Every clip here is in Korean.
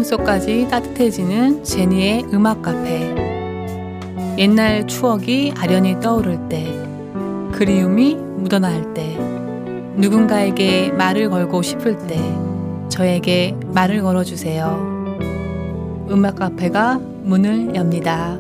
마음속까지 따뜻해지는 제니의 음악 카페. 옛날 추억이 아련히 떠오를 때, 그리움이 묻어나올 때, 누군가에게 말을 걸고 싶을 때 저에게 말을 걸어주세요. 음악 카페가 문을 엽니다.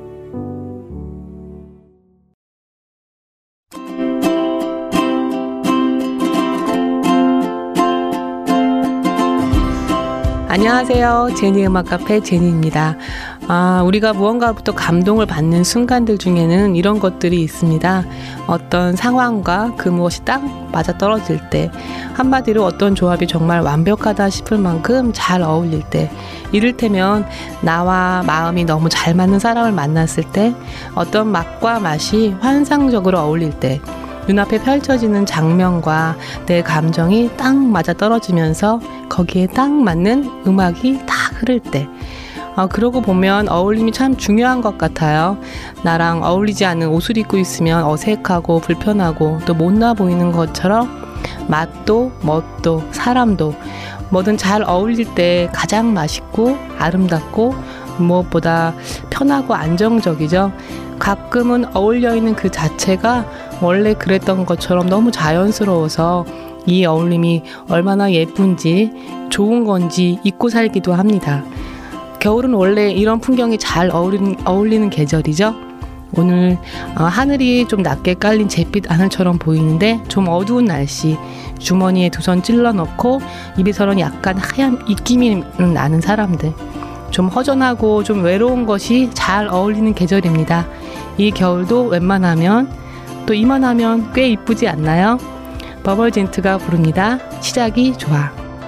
안녕하세요. 제니 음악 카페 제니입니다. 우리가 무언가부터 감동을 받는 순간들 중에는 이런 것들이 있습니다. 어떤 상황과 그 무엇이 딱 맞아떨어질 때, 한마디로 어떤 조합이 정말 완벽하다 싶을 만큼 잘 어울릴 때, 이를테면 나와 마음이 너무 잘 맞는 사람을 만났을 때, 어떤 맛과 맛이 환상적으로 어울릴 때, 눈앞에 펼쳐지는 장면과 내 감정이 딱 맞아떨어지면서 거기에 딱 맞는 음악이 딱 흐를 때, 그러고 보면 어울림이 참 중요한 것 같아요. 나랑 어울리지 않는 옷을 입고 있으면 어색하고 불편하고 또 못나 보이는 것처럼 맛도 멋도 사람도 뭐든 잘 어울릴 때 가장 맛있고 아름답고 무엇보다 편하고 안정적이죠. 가끔은 어울려 있는 그 자체가 원래 그랬던 것처럼 너무 자연스러워서 이 어울림이 얼마나 예쁜지 좋은 건지 잊고 살기도 합니다. 겨울은 원래 이런 풍경이 잘 어울리는 계절이죠. 오늘 하늘이 좀 낮게 깔린 잿빛 하늘처럼 보이는데 좀 어두운 날씨, 주머니에 두 손 찔러 넣고 입에서는 약간 하얀 입김이 나는 사람들, 좀 허전하고 좀 외로운 것이 잘 어울리는 계절입니다. 이 겨울도 웬만하면 또 이만하면 꽤 이쁘지 않나요? 버벌젠트가 부릅니다. 시작이 좋아.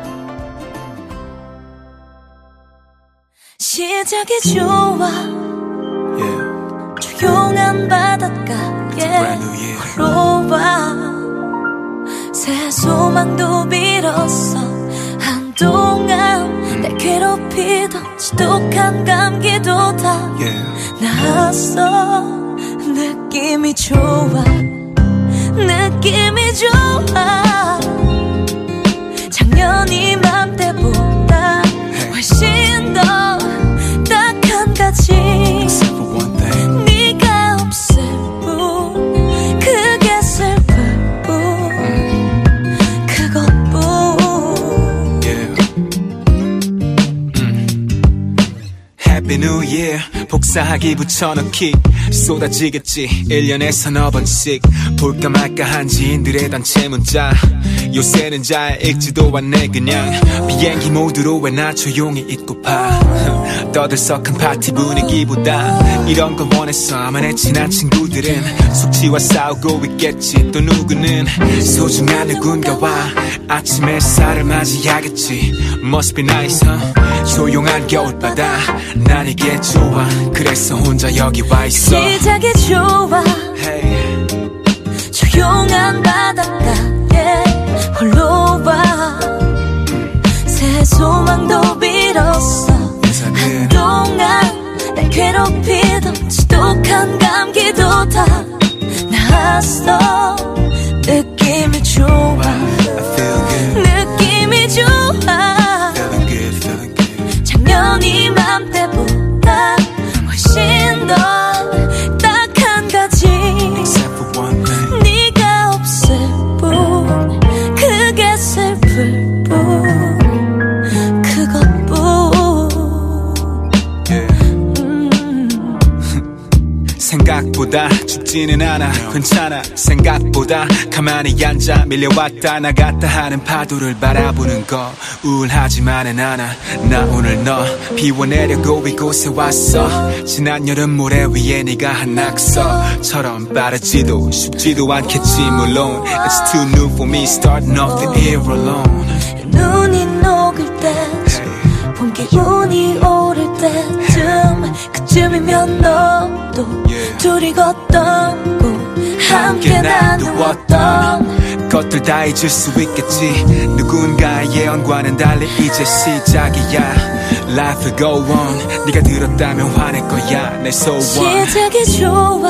시작이 좋아. 조용한 바닷가에 걸어와. 새 소망도 빌었어. 한동안 날 괴롭히던 지독한 감기도 다 나았어. 느낌이 좋아. 느낌이 좋아. 작년 이맘때보다 훨씬 더 딱 한 가지, 네가 없을 뿐, 그게 슬플 뿐, 그것뿐. Happy New Year 복사하기 붙여넣기 쏟아지겠지 1년에 서너 번씩. 볼까 말까 한 지인들의 단체 문자, 요새는 잘 읽지도 않네 그냥. 비행기 모드로 왜 나 조용히 있고파. 떠들썩한 파티 분위기보다 이런 걸 원했어. 아마 내 친한 친구들은 숙취와 싸우고 있겠지. 또 누구는 소중한 누군가와 아침 햇살을 맞이하겠지. Must be nice, 조용한 겨울바다 난 이게 좋아. 그래서 혼자 여기 와 있어. 시작이 좋아. Hey. 조용한 바닷가에 홀로 와. 새 소망도 빌었어. 한동안 날 괴롭히던 지독한 감기도 다 나았어. 느낌이 좋아. 느낌이 좋아. 작년 이맘때보다 훨씬 더 딱 한 가지, 네가 없을 뿐, 그게 슬플 뿐, 그것뿐. 생각보다 춥지는 않아. 괜찮아. 생각보다 가만히 앉아 밀려왔다 나갔다 하는 파도를 바라보는 거 우울하지만은 않아. 나 오늘 너 비워내려고 이곳에 왔어. 지난 여름 모래 위에 네가 한 낙서처럼 빠르지도 쉽지도 않겠지 물론. It's too new for me starting off the year alone. 눈이 녹을 때쯤, 봄 기운이 오를 때쯤, 그쯤이면 너도 둘이 걷던 곳 함께 나누었던 것들 다 잊을 수 있겠지. 누군가의 예언과는 달리 이제 시작이야. Life will go on. 네가 들었다면 화낼 거야 내 소원. 시작이 좋아.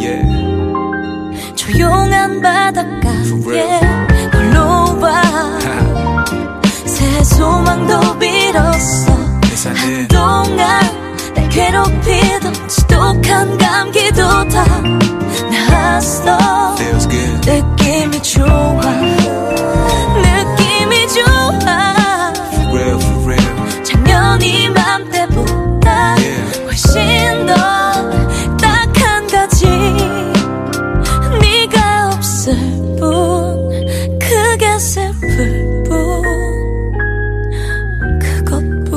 조용한 바닷가에 홀로 와. 새 소망도 빌었어. Yes I did. 한동안 날 괴롭히던 지독한 감기도 다 나았어. Feels good. 느낌이 좋아. 느낌이 좋아. For real, for real. 작년 이맘때보다 훨씬 더 딱 한 가지 네가 없을 뿐 그게 슬플 뿐 그것뿐.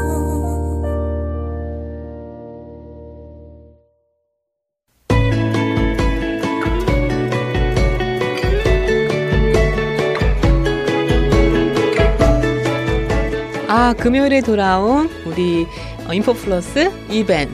금요일에 돌아온 우리 인포플러스 이벤트.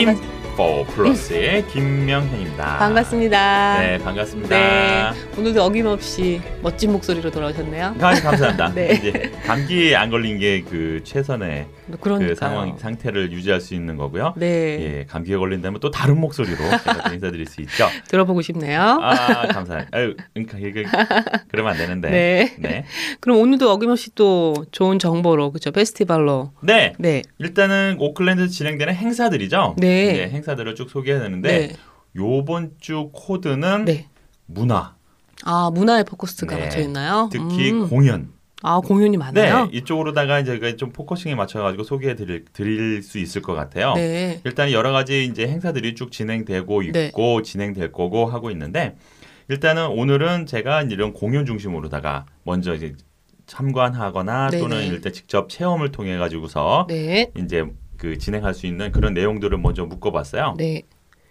인포플러스의 김명현입니다. 반갑습니다. 네, 반갑습니다. 네, 오늘도 어김없이 멋진 목소리로 돌아오셨네요. 감사합니다. 네. 이제 감기에 안 걸린 게 그 최선의 그 상태를 유지할 수 있는 거고요. 네. 예, 감기에 걸린다면 또 다른 목소리로 제가 또 인사드릴 수 있죠. 들어보고 싶네요. 감사해요. 그러면 안 되는데. 네. 네. 그럼 오늘도 어김없이 또 좋은 정보로, 그렇죠? 페스티벌로. 네. 네. 일단은 오클랜드에서 진행되는 행사들이죠. 네. 네, 행사들을 쭉 소개해야 되는데 네. 요번 주 코드는 네. 문화. 문화에 포커스가 네. 맞춰 있나요? 특히 공연. 공연이 많아요? 네, 이쪽으로다가 이제 좀 포커싱에 맞춰가지고 소개해 드릴 수 있을 것 같아요. 네. 일단 여러 가지 이제 행사들이 쭉 진행되고 있고 네. 진행될 거고 하고 있는데 일단은 오늘은 제가 이런 공연 중심으로다가 먼저 이제 참관하거나 네네. 또는 일단 직접 체험을 통해 가지고서 네. 이제 그 진행할 수 있는 그런 내용들을 먼저 묶어봤어요. 네.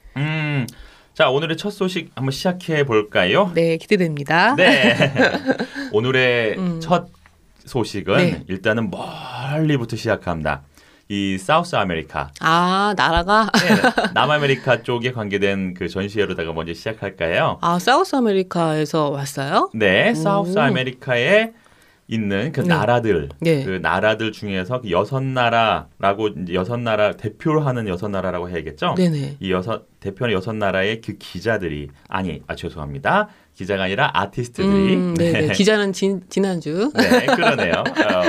자, 오늘의 첫 소식 한번 시작해 볼까요? 네, 기대됩니다. 네. 오늘의 첫 소식은 네. 일단은 멀리부터 시작합니다. 이 사우스 아메리카. 나라가? 네, 남아메리카 쪽에 관계된 그 전시회로다가 먼저 시작할까요? 사우스 아메리카에서 왔어요? 네, 사우스 오. 아메리카에 있는 그 네. 나라들, 네. 그 나라들 중에서 그 6나라라고 이제 6나라 대표로 하는 6나라라고 해야겠죠? 네네. 이 대표는 6나라의 그 기자들이 죄송합니다. 기자가 아니라 아티스트들이 네네. 기자는 지난주. 네, 그러네요.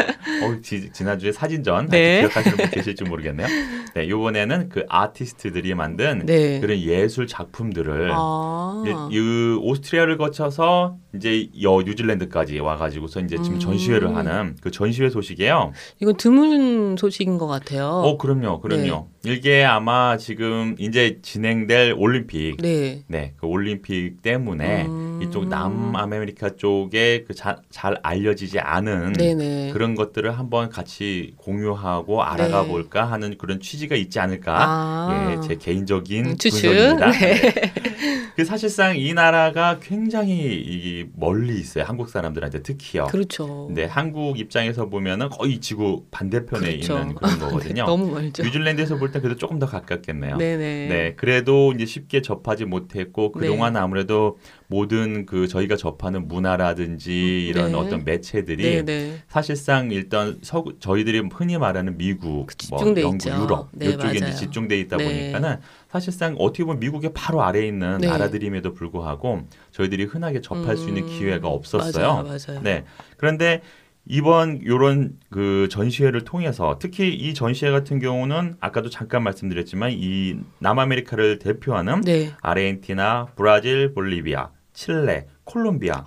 지난주에 사진전 네. 기억하시는 분 계실지 모르겠네요. 네, 이번에는 그 아티스트들이 만든 네. 그런 예술 작품들을 아. 이 오스트리아를 거쳐서 이제 뉴질랜드까지 와가지고서 이제 지금 전시회를 하는 그 전시회 소식이에요. 이건 드문 소식인 것 같아요. 그럼요. 이게 아마 지금 이제 진행될 올림픽, 네. 네, 그 올림픽 때문에 이쪽 남아메리카 쪽에 그 잘 알려지지 않은 네네. 그런 것들을 한번 같이 공유하고 알아가 네. 볼까 하는 그런 취지가 있지 않을까. 예, 제 개인적인 추측. 분석입니다. 네. 네. 그 사실상 이 나라가 굉장히 멀리 있어요. 한국 사람들한테 특히요. 그렇죠. 네, 한국 입장에서 보면은 거의 지구 반대편에 그렇죠. 있는 그런 거거든요. 너무 멀죠. 뉴질랜드에서 볼 때 그래도 조금 더 가깝겠네요. 네네. 네, 그래도 이제 쉽게 접하지 못했고 그동안 아무래도 모든 그 저희가 접하는 문화라든지 이런 네. 어떤 매체들이 네네. 사실상 일단 저희들이 흔히 말하는 미국, 집중돼 영국, 있죠. 유럽 네, 이쪽에 이제 맞아요. 집중돼 있다 네. 보니까는 사실상 어떻게 보면 미국의 바로 아래에 있는 네. 나라들임에도 불구하고 저희들이 흔하게 접할 수 있는 기회가 없었어요. 맞아요. 네, 그런데 이번 요런 그 전시회를 통해서 특히 이 전시회 같은 경우는 아까도 잠깐 말씀드렸지만 이 남아메리카를 대표하는 네. 아르헨티나, 브라질, 볼리비아, 칠레, 콜롬비아,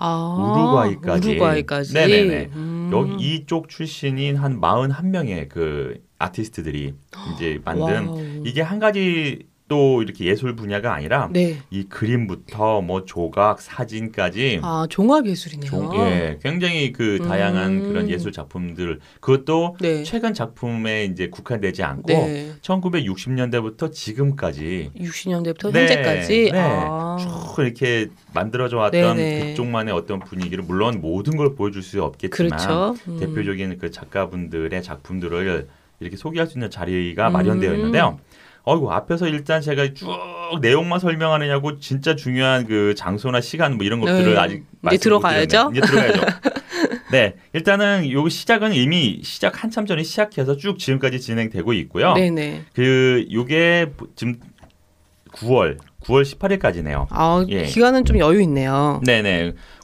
우루과이까지. 네네네. 여기 이쪽 출신인 한 41명의 그 아티스트들이 이제 만든 와우. 이게 한 가지 또 이렇게 예술 분야가 아니라 네. 이 그림부터 뭐 조각, 사진까지 종합 예술이네요. 예, 굉장히 그 다양한 그런 예술 작품들 그것도 네. 최근 작품에 이제 국한되지 않고 네. 1960년대부터 지금까지 60년대부터 네, 현재까지 쭉 이렇게 만들어져 왔던 네네. 그쪽만의 어떤 분위기를 물론 모든 걸 보여줄 수 없겠지만 그렇죠. 대표적인 그 작가분들의 작품들을 이렇게 소개할 수 있는 자리가 마련되어 있는데요. 앞에서 일단 제가 쭉 내용만 설명하느냐고 진짜 중요한 그 장소나 시간 뭐 이런 것들을 네. 아직 이제 들어가야죠. 이제 들어가야죠. 네, 일단은 요 시작은 이미 시작 한참 전에 시작해서 쭉 지금까지 진행되고 있고요. 네네. 요게 지금 9월 18일까지네요. 기간은 좀 여유 있네요. 네네.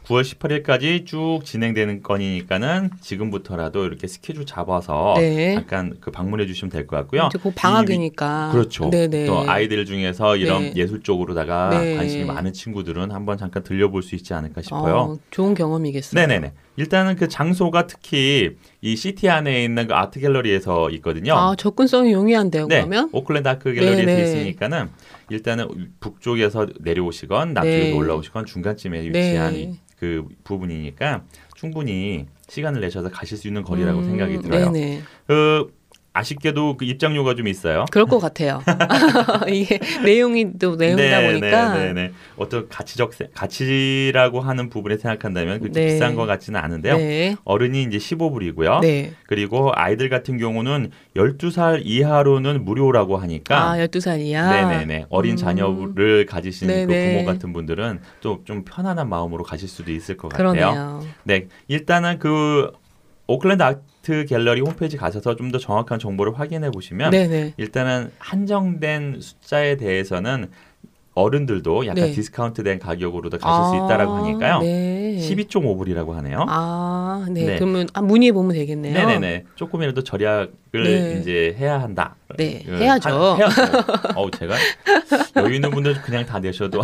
9월 18일까지 쭉 진행되는 건이니까는 지금부터라도 이렇게 스케줄 잡아서 네. 잠깐 그 방문해 주시면 될 것 같고요. 이제 곧 방학이니까. 그렇죠. 네네. 또 아이들 중에서 이런 네. 예술 쪽으로다가 네. 관심이 많은 친구들은 한번 잠깐 들려볼 수 있지 않을까 싶어요. 좋은 경험이겠어요. 네네네. 일단은 그 장소가 특히 이 시티 안에 있는 그 아트 갤러리에서 있거든요. 아, 접근성이 용이한데요, 네, 그러면? 오클랜드 아트 갤러리에서 네네. 있으니까는 일단은 북쪽에서 내려오시건 남쪽에서 네. 올라오시건 중간쯤에 위치한 그 부분이니까 충분히 시간을 내셔서 가실 수 있는 거리라고 생각이 들어요. 네네. 아쉽게도 그 입장료가 좀 있어요. 그럴 것 같아요. 이게 내용이 또 내용이다 보니까. 네네네. 어떤 가치라고 하는 부분에 생각한다면 그렇게 네. 비싼 것 같지는 않은데요. 네. 어른이 이제 15불이고요. 네. 그리고 아이들 같은 경우는 12살 이하로는 무료라고 하니까. 12살 이하? 네네네. 어린 자녀를 가지신 그 네네. 부모 같은 분들은 또 좀 편안한 마음으로 가실 수도 있을 것 그러네요. 같아요. 네. 일단은 그 오클랜드 아트 갤러리 홈페이지 가셔서 좀 더 정확한 정보를 확인해 보시면 네네. 일단은 한정된 숫자에 대해서는 어른들도 약간 네. 디스카운트된 가격으로도 가실 수 있다라고 하니까요. 네. 12.5불이라고 하네요. 네. 네. 그러면 문의해 보면 되겠네요. 네네네. 조금이라도 절약을 네. 이제 해야 한다. 네, 해야죠. 해야죠. 제가 여유 있는 분들 그냥 다 내셔도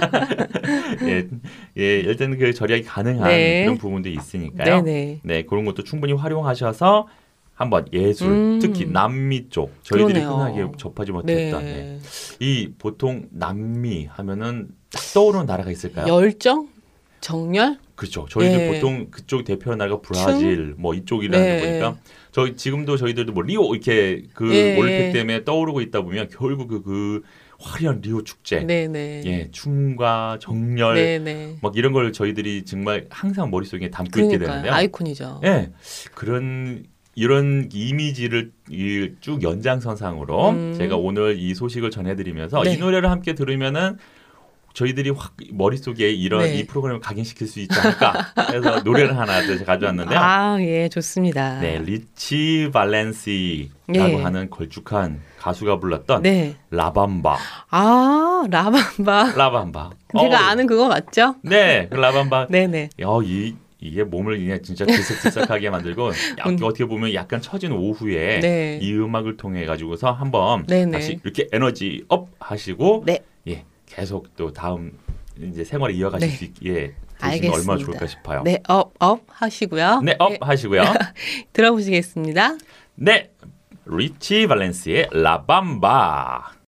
예, 일단 그 절약이 가능한 네. 그런 부분도 있으니까요. 네네. 네, 그런 것도 충분히 활용하셔서 한번 예술, 특히 남미 쪽 저희들이 그러네요. 흔하게 접하지 못했던 네. 이 보통 남미 하면은 딱 떠오르는 나라가 있을까요? 열정? 정열? 그렇죠. 저희들 네. 보통 그쪽 대표 나라가 브라질 뭐 이쪽이라는 네. 보니까 지금도 저희들도 뭐 리오 이렇게 그 예. 올림픽 때문에 떠오르고 있다 보면 결국 그 화려한 리오 축제, 네네. 예, 춤과 정열 네네. 막 이런 걸 저희들이 정말 항상 머릿속에 담고 있게 그러니까요. 되는데요. 아이콘이죠. 예, 이런 이미지를 쭉 연장선상으로 제가 오늘 이 소식을 전해드리면서 네. 이 노래를 함께 들으면은 저희들이 확 머릿속에 이런 네. 이 프로그램을 각인시킬 수 있지 않을까 해서 노래를 하나 가져왔는데요. 예, 좋습니다. 네, 리치 발렌시라고 네. 하는 걸쭉한 가수가 불렀던 네. 라밤바. 라밤바. 라밤바. 제가 아는 그거 맞죠? 네, 그 라밤바. 네네. 이게 몸을 그냥 진짜 들썩들썩하게 만들고 어떻게 보면 약간 처진 오후에 네. 이 음악을 통해 가지고서 한번 네네. 다시 이렇게 에너지 업 하시고 네. 예, 계속 또 다음 이제 생활을 이어가실 네. 수 있게 되시면 알겠습니다. 얼마나 좋을까 싶어요. 네, 업 하시고요. 네, 업 하시고요. 들어보시겠습니다. 네, 리치 발렌시의 라밤바.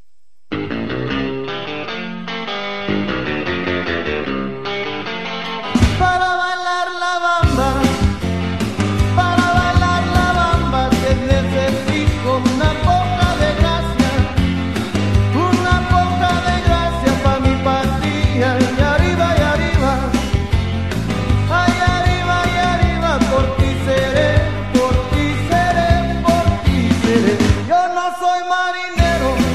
Para bailar la bamba, para bailar la bamba te necesito una poca de gracia pa' mi patria y arriba, por ti seré, por ti seré, por ti seré. Yo no soy marinero.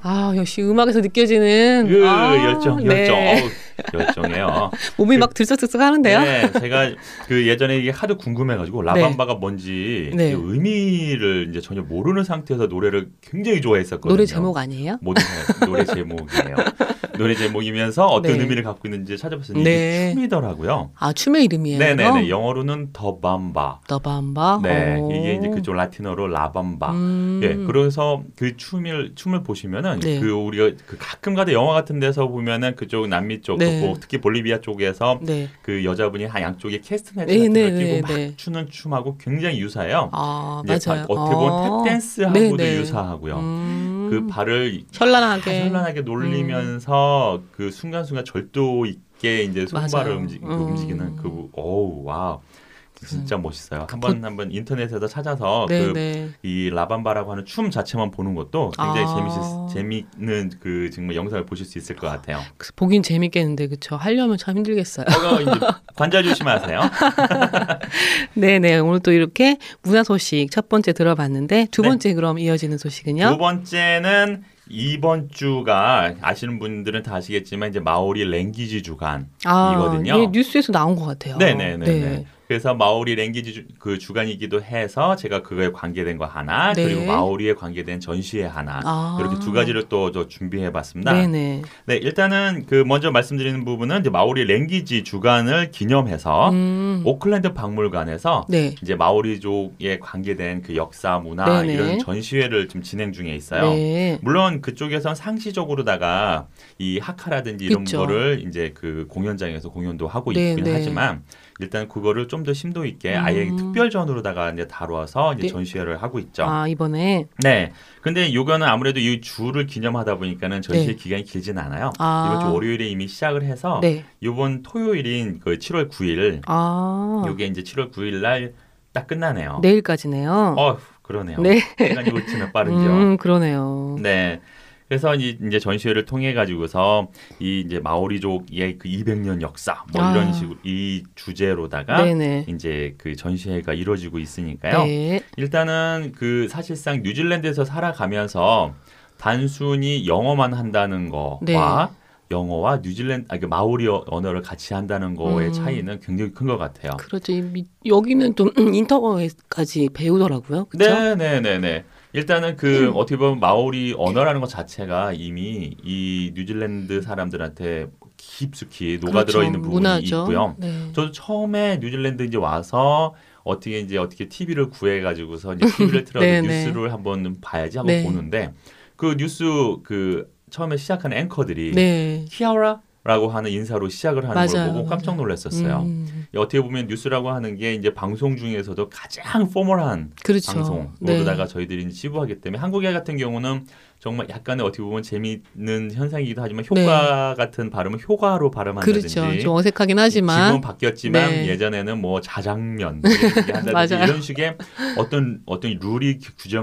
아, 역시 음악에서 느껴지는 그 아, 열정. 네. 어우, 열정이에요. 몸이 막 들썩들썩 하는데요. 네, 제가 그 예전에 이게 하도 궁금해가지고 라밤바가 뭔지 네. 그 의미를 이제 전혀 모르는 상태에서 노래를 굉장히 좋아했었거든요. 노래 제목 아니에요? 모든 노래 제목이에요. 노래 제목이면서 어떤 네. 의미를 갖고 있는지 찾아봤더니 네. 이게 춤이더라고요. 아, 춤의 이름이에요? 네네네. 영어로는 더밤바. 더밤바. 네, 오. 이게 이제 그쪽 라틴어로 라밤바. 음. 예, 그래서 그 춤을 보시면은 네. 그 우리가 그 가끔가다 영화 같은 데서 보면은 그쪽 남미 쪽, 네. 뭐 특히 볼리비아 쪽에서 네. 그 여자분이 한 양쪽에 캐스트넷 네, 같은 네, 걸 끼고 네, 막 네. 추는 춤하고 굉장히 유사해요. 아, 이제 맞아요. 어떻게 보면 탭댄스하고도 네, 네. 유사하고요. 그 발을 현란하게. 현란하게 놀리면서 그 순간순간 절도 있게 이제 손발을 맞아요. 움직이는 그 어우 와우 진짜 멋있어요. 한번 인터넷에서 찾아서 네, 네. 이 라밤바라고 하는 춤 자체만 보는 것도 굉장히 아. 재미있는 그 정말 영상을 보실 수 있을 것 같아요. 보긴 재밌겠는데 그쵸? 하려면 참 힘들겠어요. 이제 관절 조심하세요. 네네. 오늘 또 이렇게 문화 소식 첫 번째 들어봤는데 두 번째 그럼 이어지는 소식은요? 두 번째는 이번 주가 아시는 분들은 다 아시겠지만 이제 마오리 랭귀지 주간이거든요. 예, 뉴스에서 나온 것 같아요. 네네네. 네. 그래서 마오리 랭귀지 그 주간이기도 해서 제가 그거에 관계된 거 하나 네. 그리고 마오리에 관계된 전시회 하나 아. 이렇게 두 가지를 또 준비해봤습니다. 네네. 네, 일단은 그 먼저 말씀드리는 부분은 이제 마오리 랭귀지 주간을 기념해서 오클랜드 박물관에서 네. 이제 마오리족에 관계된 그 역사, 문화 네네. 이런 전시회를 지금 진행 중에 있어요. 네. 물론 그쪽에선 상시적으로다가 이 하카라든지 이런 그쵸. 거를 이제 그 공연장에서 공연도 하고 네, 있긴 네. 하지만 일단 그거를 좀 더 심도 있게 아예 특별전으로다가 이제 다뤄서 이제 네. 전시회를 하고 있죠. 아, 이번에. 네. 근데 요거는 아무래도 이 주를 기념하다 보니까는 전시회 네. 기간이 길진 않아요. 아. 이번 주 월요일에 이미 시작을 해서 네. 이번 토요일인 그 7월 9일 아. 요게 이제 7월 9일 날 딱 끝나네요. 내일까지네요. 그러네요. 네. 시간이 그렇지는 빠르죠. 그러네요. 네. 그래서 이제 전시회를 통해 가지고서 이 이제 마오리족의 그 200년 역사 뭐 이런 식으로 이 주제로다가 네네. 이제 그 전시회가 이루어지고 있으니까요. 네. 일단은 그 사실상 뉴질랜드에서 살아가면서 단순히 영어만 한다는 거와 네. 영어와 그 마오리 언어를 같이 한다는 거의 차이는 굉장히 큰 것 같아요. 그렇죠. 여기는 좀 인터넷까지 배우더라고요. 그렇죠? 네네네네. 일단은 그 어떻게 보면 마오리 언어라는 것 자체가 이미 이 뉴질랜드 사람들한테 깊숙이 녹아들어 그렇죠. 있는 부분이 문화죠. 있고요. 네. 저도 처음에 뉴질랜드 이제 와서 어떻게 TV를 구해가지고서 이제 TV를 틀어서 네네. 뉴스를 한번 봐야지 하고 네. 보는데 그 뉴스 그 처음에 시작하는 앵커들이 네. 키아라라고 하는 인사로 시작을 하는 걸 맞아요. 보고 깜짝 놀랐었어요. 어떻게 보면 뉴스라고 하는 게 이제 방송 중에서도 가장 포멀한 그렇죠. 방송으로다가 네. 저희들이 이제 치부하기 때문에 한국에 같은 경우는 정말 약간의 어떻게 보면 재미있는 현상이기도 하지만 효과 같은 발음은 효과로 발음한다든지 그렇죠. 좀 어색하긴 하지만 지금은 바뀌었지만 네. 예전에는 뭐 자장면 한다든지 맞아요. 이런 식의 어떤 룰이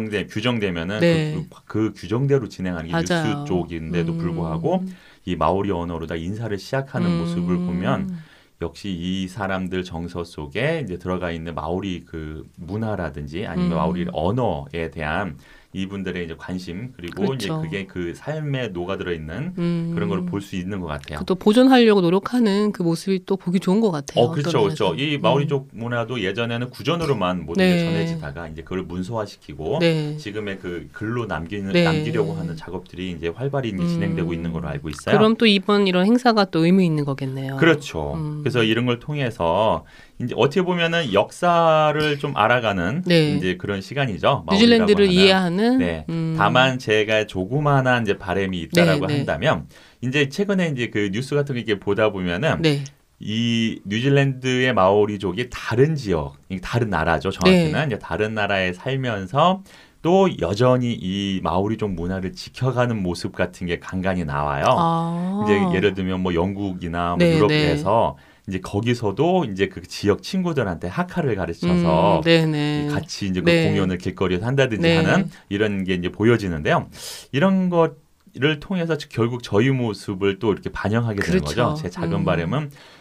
규정되면은 네. 그 규정대로 진행하는 게 맞아요. 뉴스 쪽인데도 불구하고 이 마오리 언어로다 인사를 시작하는 모습을 보면 역시 이 사람들 정서 속에 이제 들어가 있는 마오리 그 문화라든지 아니면 마오리 언어에 대한 이분들의 이제 관심 그리고 그렇죠. 이제 그게 그 삶에 녹아들어 있는 그런 걸 볼 수 있는 것 같아요. 또 보존하려고 노력하는 그 모습이 또 보기 좋은 것 같아요. 그렇죠, 그렇죠. 어떤 이 마오리족 문화도 예전에는 구전으로만 모든 게 네. 전해지다가 이제 그걸 문서화시키고 네. 지금의 그 글로 네. 남기려고 하는 작업들이 이제 활발히 이제 진행되고 있는 걸로 알고 있어요. 그럼 또 이번 이런 행사가 또 의미 있는 거겠네요. 그렇죠. 그래서 이런 걸 통해서 이제 어떻게 보면은 역사를 좀 알아가는 네. 이제 그런 시간이죠. 뉴질랜드를 마오리라고 하는. 이해하는. 네. 다만 제가 조그마한 이제 바람이 있다라고 네, 네. 한다면 이제 최근에 이제 그 뉴스 같은 거 이렇게 보다 보면은 네. 이 뉴질랜드의 마오리족이 다른 지역, 다른 나라죠. 정확히는 네. 이제 다른 나라에 살면서 또 여전히 이 마오리족 문화를 지켜가는 모습 같은 게 간간히 나와요. 이제 예를 들면 뭐 영국이나 뭐 네, 유럽에서 이제 거기서도 이제 그 지역 친구들한테 하카를 가르쳐서 네네. 같이 이제 그 네. 공연을 길거리에서 한다든지 네. 하는 이런 게 이제 보여지는데요. 이런 것을 통해서 결국 저희 모습을 또 이렇게 반영하게 되는 그렇죠. 거죠. 제 작은 바람은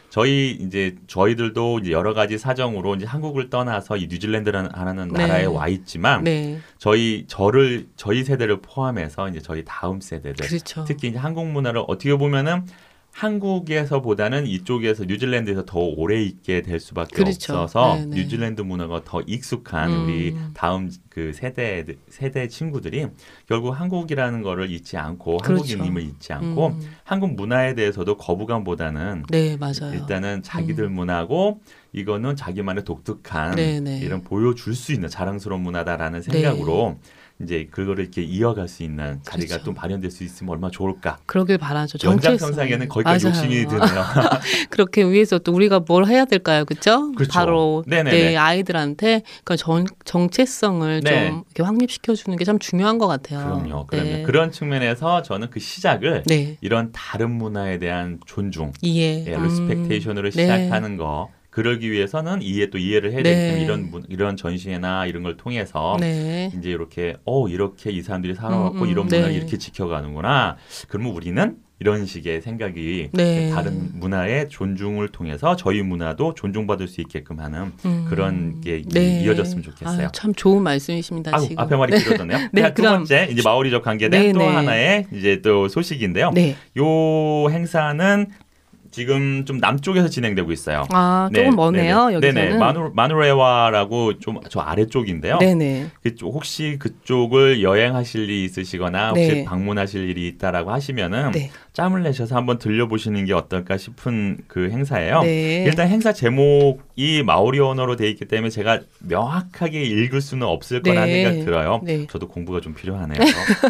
저희들도 이제 여러 가지 사정으로 이제 한국을 떠나서 이 뉴질랜드라는 네. 나라에 와 있지만 네. 저희 세대를 포함해서 이제 저희 다음 세대들 그렇죠. 특히 이제 한국 문화를 어떻게 보면은 한국에서보다는 이쪽에서 뉴질랜드에서 더 오래 있게 될 수밖에 그렇죠. 없어서 네네. 뉴질랜드 문화가 더 익숙한 우리 다음 그 세대 친구들이 결국 한국이라는 거를 잊지 않고 그렇죠. 한국인임을 잊지 않고 한국 문화에 대해서도 거부감보다는 네, 맞아요. 일단은 자기들 문화고 이거는 자기만의 독특한 네네. 이런 보여줄 수 있는 자랑스러운 문화다라는 생각으로 이제 그거를 이렇게 이어갈 수 있는 자리가 그렇죠. 좀 마련될 수 있으면 얼마나 좋을까. 그러길 바라죠. 연장선상에는 거기까지 맞아요. 욕심이 드네요. 그렇게 위해서 또 우리가 뭘 해야 될까요? 그렇죠? 그렇죠. 바로 네네네. 내 아이들한테 그 정체성을 네. 좀 이렇게 확립시켜 주는 게 참 중요한 것 같아요. 그럼요. 네. 그런 측면에서 저는 그 시작을 네. 이런 다른 문화에 대한 존중, 이해. 리스펙테이션으로 네. 시작하는 거. 그러기 위해서는 이해를 해야 네. 되기 때문에 이런 전시회나 이런 걸 통해서 네. 이제 이렇게 이 사람들이 살아왔고 이런 네. 문화를 이렇게 지켜가는구나. 그러면 우리는 이런 식의 생각이 네. 다른 문화의 존중을 통해서 저희 문화도 존중받을 수 있게끔 하는 그런 게 네. 이어졌으면 좋겠어요. 아유, 참 좋은 말씀이십니다. 아이고, 지금. 앞에 말이 길어졌네요. 네, 자, 두 그럼. 번째 이제 마오리족 관계된 네, 또 네. 하나의 이제 또 소식인데요. 네. 요 행사는 지금 좀 남쪽에서 진행되고 있어요. 아, 조금 머네요. 네네. 여기서는. 네네. 마누레와라고 좀 저 아래쪽인데요. 네네. 그쪽 혹시 그쪽을 여행하실 일이 있으시거나 혹시 네. 방문하실 일이 있다라고 하시면은 네. 짬을 내셔서 한번 들려보시는 게 어떨까 싶은 그 행사예요. 네. 일단 행사 제목이 마오리 언어로 돼 있기 때문에 제가 명확하게 읽을 수는 없을 거라는 네. 생각 들어요. 네. 저도 공부가 좀 필요하네요.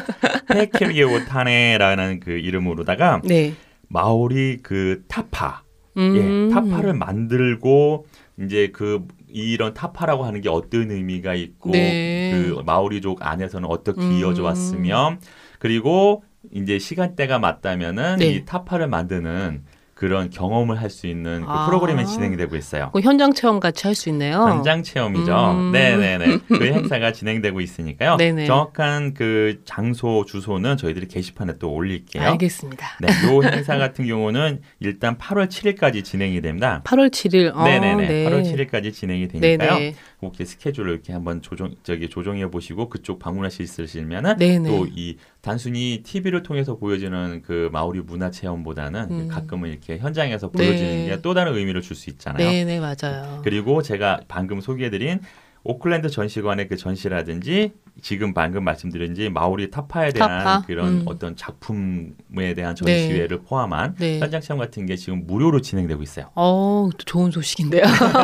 페케리오타네라는 그 이름으로다가 네. 마오리 그 타파, 타파를 만들고 이제 이런 타파라고 하는 게 어떤 의미가 있고 네. 그 마오리족 안에서는 어떻게 이어져 왔으며 그리고 이제 시간대가 맞다면은 네. 이 타파를 만드는 그런 경험을 할 수 있는 그 아. 프로그램이 진행이 되고 있어요. 그 현장 체험 같이 할 수 있네요. 현장 체험이죠. 네네네. 그 행사가 진행되고 있으니까요. 네네. 정확한 그 장소 주소는 저희들이 게시판에 또 올릴게요. 알겠습니다. 네, 요 행사 같은 경우는 일단 8월 7일까지 진행이 됩니다. 8월 7일. 네네네. 네. 8월 7일까지 진행이 되니까요. 네네. 혹시 스케줄을 이렇게 한번 조정해 보시고 그쪽 방문하실 수 있으시면은 네네. 또 이 단순히 TV를 통해서 보여지는 그 마오리 문화 체험보다는 가끔은 이렇게 현장에서 보여지는 네. 게 또 다른 의미를 줄 수 있잖아요. 네네, 맞아요. 그리고 제가 방금 소개해드린 오클랜드 전시관의 그 전시라든지 지금 방금 말씀드린 마오리 타파에 대한 타파? 그런 어떤 작품에 대한 전시회를 포함한 네. 현장 체험 같은 게 지금 무료로 진행되고 있어요. 또 좋은 소식인데요.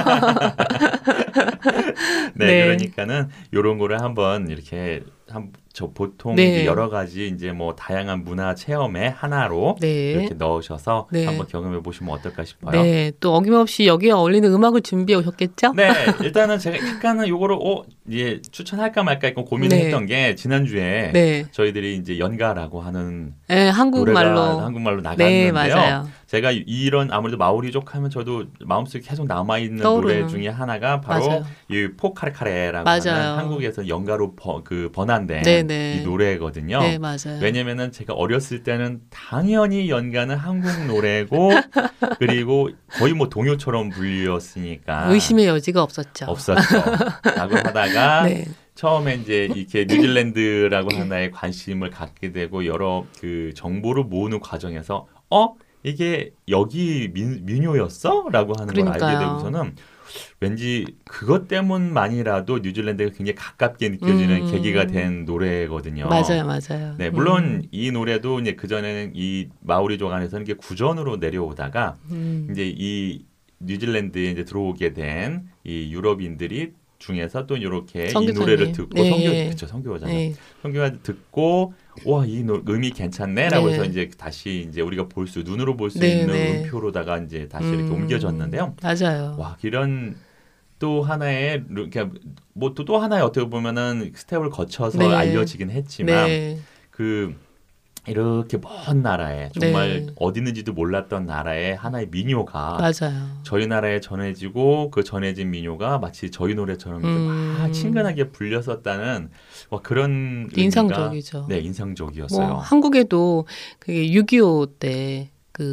네, 네. 그러니까는 이런 거를 한번 이렇게 보통 네. 이제 여러 가지 이제 뭐 다양한 문화 체험의 하나로 네. 이렇게 넣으셔서 네. 한번 경험해 보시면 어떨까 싶어요. 네, 또 어김없이 여기에 어울리는 음악을 준비해 오셨겠죠? 네, 일단은 제가 약간은 요거를 예, 추천할까 말까 했고 고민을 네. 했던 게 지난주에 네. 저희들이 이제 연가라고 하는 네, 한국말로. 노래가 한국말로 네, 나갔는데요. 맞아요. 제가 이런 아무래도 마오리족 하면 저도 마음속에 계속 남아 있는 떠오르는. 노래 중에 하나가 바로 맞아요. 이 포카레카레라고 맞아요. 하는 한국에서 연가로 번안된 네네. 이 노래거든요. 네, 맞아요. 왜냐면은 제가 어렸을 때는 당연히 연가는 한국 노래고 그리고 거의 뭐 동요처럼 불렸으니까 의심의 여지가 없었죠. 없었죠. 라고 하다가 네. 처음에 이제 이렇게 뉴질랜드라고 하나에 관심을 갖게 되고 여러 그 정보를 모으는 과정에서 이게 여기 민요였어? 라고 하는 걸 알게 그러니까요. 되고서는 왠지 그것 때문만이라도 뉴질랜드가 굉장히 가깝게 느껴지는 계기가 된 노래거든요. 맞아요, 맞아요. 네, 물론 이 노래도 이제 그전에는 이 마오리족 안에서는 이게 구전으로 내려오다가 이제 이 뉴질랜드에 이제 들어오게 된 이 유럽인들이 중에서 또 이렇게 이 선교사님. 노래를 듣고 네. 선교잖아요. 네. 선교가 듣고 와, 이 의미 괜찮네라고 네. 해서 이제 다시 이제 우리가 눈으로 볼 수 네, 있는 네. 음표로다가 이제 다시 이렇게 옮겨졌는데요. 맞아요. 와, 이런 또 하나의 이렇게 뭐 또 하나의 어떻게 보면은 스텝을 거쳐서 네. 알려지긴 했지만 네. 그 이렇게 먼 나라에 정말 네. 어디 있는지도 몰랐던 나라의 하나의 민요가 맞아요. 저희 나라에 전해지고 그 전해진 민요가 마치 저희 노래처럼 이렇게 막 친근하게 불렸었다는 그런 인상적이죠. 의미가, 네, 인상적이었어요. 뭐 한국에도 그게 6.25 때 그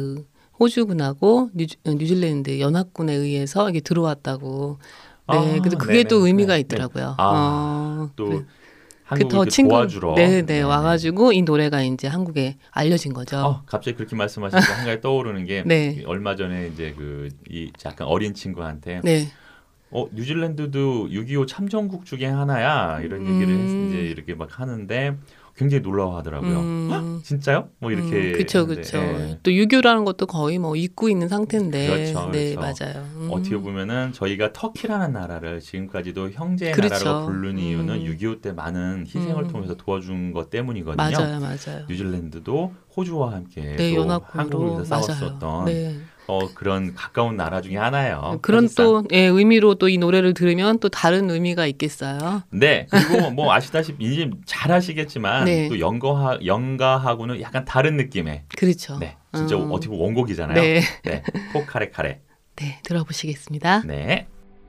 호주군하고 뉴질랜드 연합군에 의해서 이게 들어왔다고. 네, 근데 그게 네네, 또 의미가 네, 있더라고요. 또 그 한국을 도와주러. 네, 와가지고 이 노래가 이제 한국에 알려진 거죠. 갑자기 그렇게 말씀하시니까 한 가지 떠오르는 게 네. 얼마 전에 이제 이 약간 어린 친구한테 네. 뉴질랜드도 6.25 참전국 중에 하나야 이런 얘기를 이제 이렇게 막 하는데 굉장히 놀라워하더라고요. 진짜요? 뭐 이렇게. 그렇죠. 예. 또 유교라는 것도 거의 뭐 잊고 있는 상태인데. 그렇죠. 네, 맞아요. 어떻게 보면은 저희가 터키라는 나라를 지금까지도 형제의 그렇죠. 나라로 부르는 이유는 6.25 때 많은 희생을 통해서 도와준 것 때문이거든요. 맞아요. 뉴질랜드도 호주와 함께 네, 또 연합군으로 한국에서 싸웠었던 네. 그런 가까운 나라 중에 하나예요. 그런 사실상. 또 의미로 또 이 노래를 들으면 또 다른 의미가 있겠어요. 네. 그리고 뭐 아시다시피 이제 잘 아시겠지만 네. 또 연가하고는 약간 다른 느낌의. 그렇죠. 네. 진짜 어떻게 보면 원곡이잖아요. 네. 네. 포카레카레. 네, 들어보시겠습니다. 네.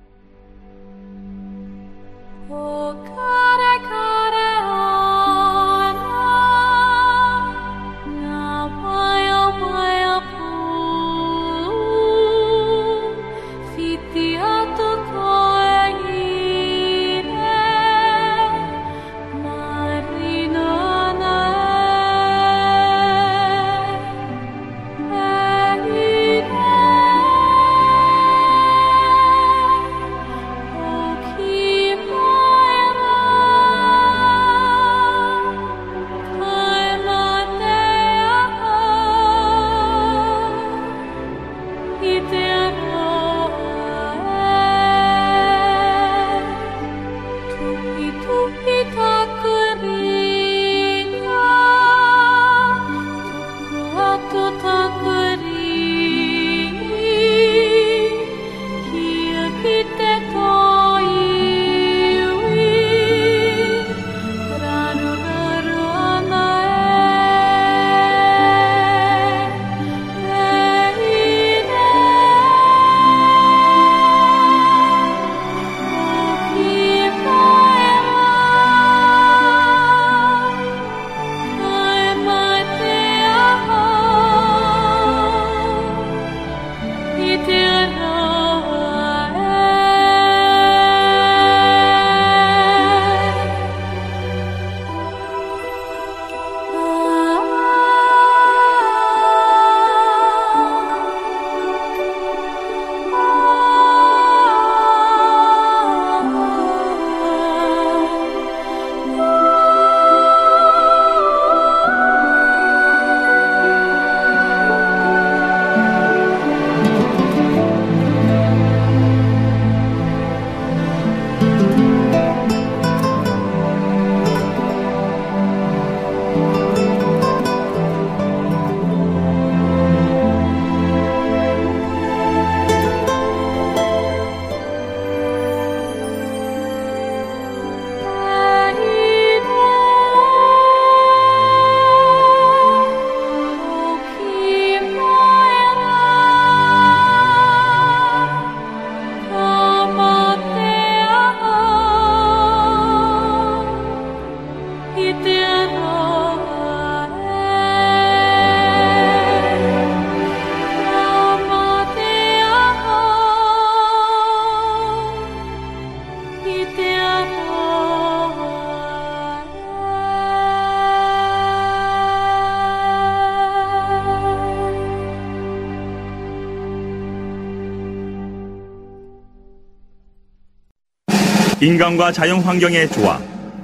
인간과 자연 환경의 조화,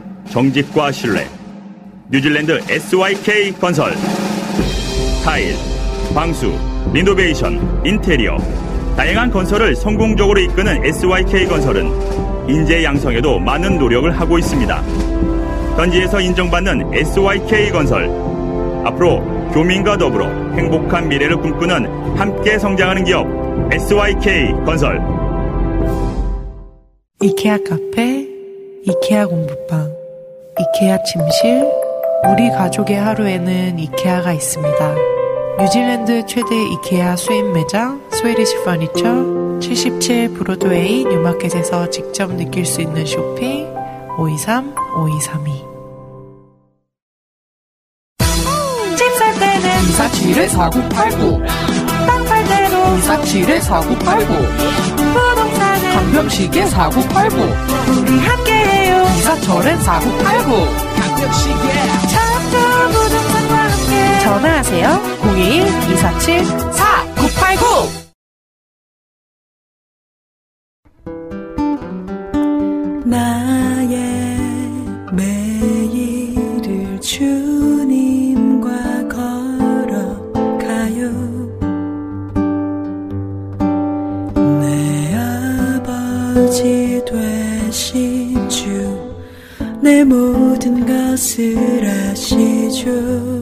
정직과 신뢰. 뉴질랜드 SYK 건설. 타일, 방수, 리노베이션, 인테리어. 다양한 건설을 성공적으로 이끄는 SYK 건설은 인재 양성에도 많은 노력을 하고 있습니다. 현지에서 인정받는 SYK 건설. 앞으로 교민과 더불어 행복한 미래를 꿈꾸는 함께 성장하는 기업 SYK 건설. 이케아 카페, 이케아 공부방, 이케아 침실. 우리 가족의 하루에는 이케아가 있습니다. 뉴질랜드 최대 이케아 수입 매장 스웨디시 퍼니처 77 브로드웨이 뉴마켓에서 직접 느낄 수 있는 쇼핑 523-5232. 집 살 때는 247-4989 247-4989 부동산은 강병식의 4989 우리 함께해요. 이사철의 4989 참 좋은 부동산과 함께 전화하세요 021-247-4989 나의 매일을 주님과 걸어가요. 내 아버지 되신 주 내 모든 것을 아시죠.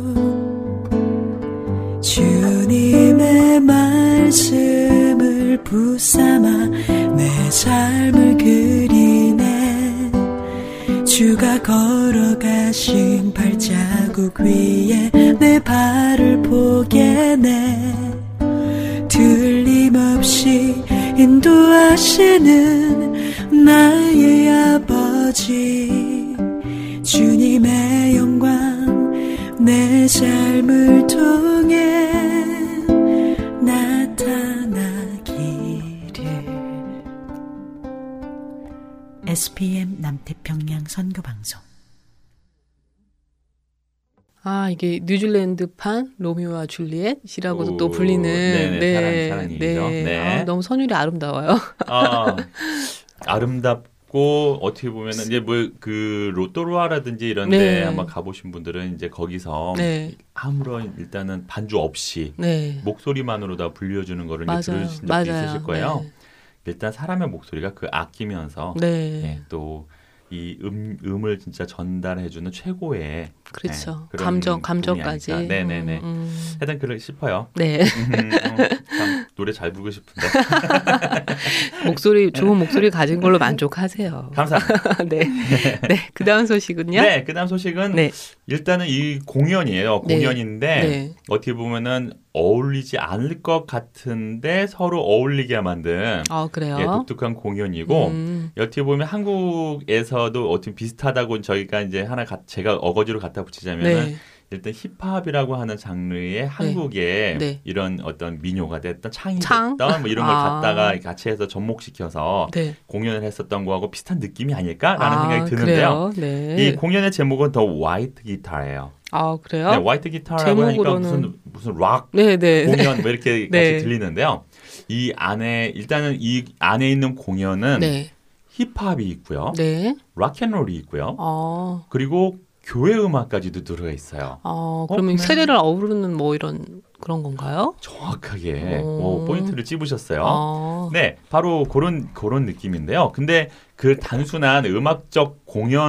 주님의 말씀을 붙삼아 내 삶을 그리네. 주가 걸어가신 발자국 위에 내 발을 포개네. 틀림없이 인도하시는 나의 아버지, 주님의 영광 내 삶을 통해 나타나기를. SPM 남태평양 선교방송. 아, 이게 뉴질랜드판 로미오와 줄리엣이라고도 오, 또 불리는 네네, 사랑 얘기죠. 네. 아, 너무 선율이 아름다워요. 아름답고 어떻게 보면은 이제 뭐 그 로또루아라든지 이런데 네. 한번 가보신 분들은 이제 거기서 네. 아무런 일단은 반주 없이 네. 목소리만으로 다 불려주는 거를 이제 맞아요. 들으신 적도 맞아요. 있으실 거예요. 네. 일단 사람의 목소리가 그 아끼면서 네. 또 이 음을 진짜 전달해주는 최고의 그렇죠. 그런 감정까지. 분이 아닐까. 네네네. 하여튼 그러 싶어요. 네. 참 노래 잘 부르고 싶은데. 좋은 목소리 가진 걸로 만족하세요. 감사합니다. 네. 네. 그 다음 소식은요? 네, 그 다음 소식은 네. 일단은 이 공연이에요. 네. 공연인데 네. 어떻게 보면은 어울리지 않을 것 같은데 서로 어울리게 만든 아, 그래요? 독특한 공연이고 어떻게 보면 한국에서도 어떻게 비슷하다고 저희가 이제 제가 어거지로 갖다 붙이자면은 네. 일단 힙합이라고 하는 장르의 한국의 네. 이런 어떤 민요가 됐던 창이 창? 됐던 뭐 이런 걸 아. 갖다가 같이 해서 접목시켜서 네. 공연을 했었던 거하고 비슷한 느낌이 아닐까라는 생각이 드는데요. 그래요? 네. 이 공연의 제목은 더 화이트 기타예요. 아, 그래요? 네, 화이트 기타라고 하니까 제목으로는 무슨 락 네, 네. 공연 뭐 이렇게 네. 같이 들리는데요. 이 안에 일단은 이 안에 있는 공연은 네. 힙합이 있고요. 네. 락앤롤이 있고요. 그리고 교회 음악까지도 들어가 있어요. 그러면 그러면- 세대를 어우르는 뭐 이런 그런 건가요? 정확하게 오. 포인트를 찝으셨어요. 네, 바로 그런 느낌인데요. 근데 그 단순한 음악적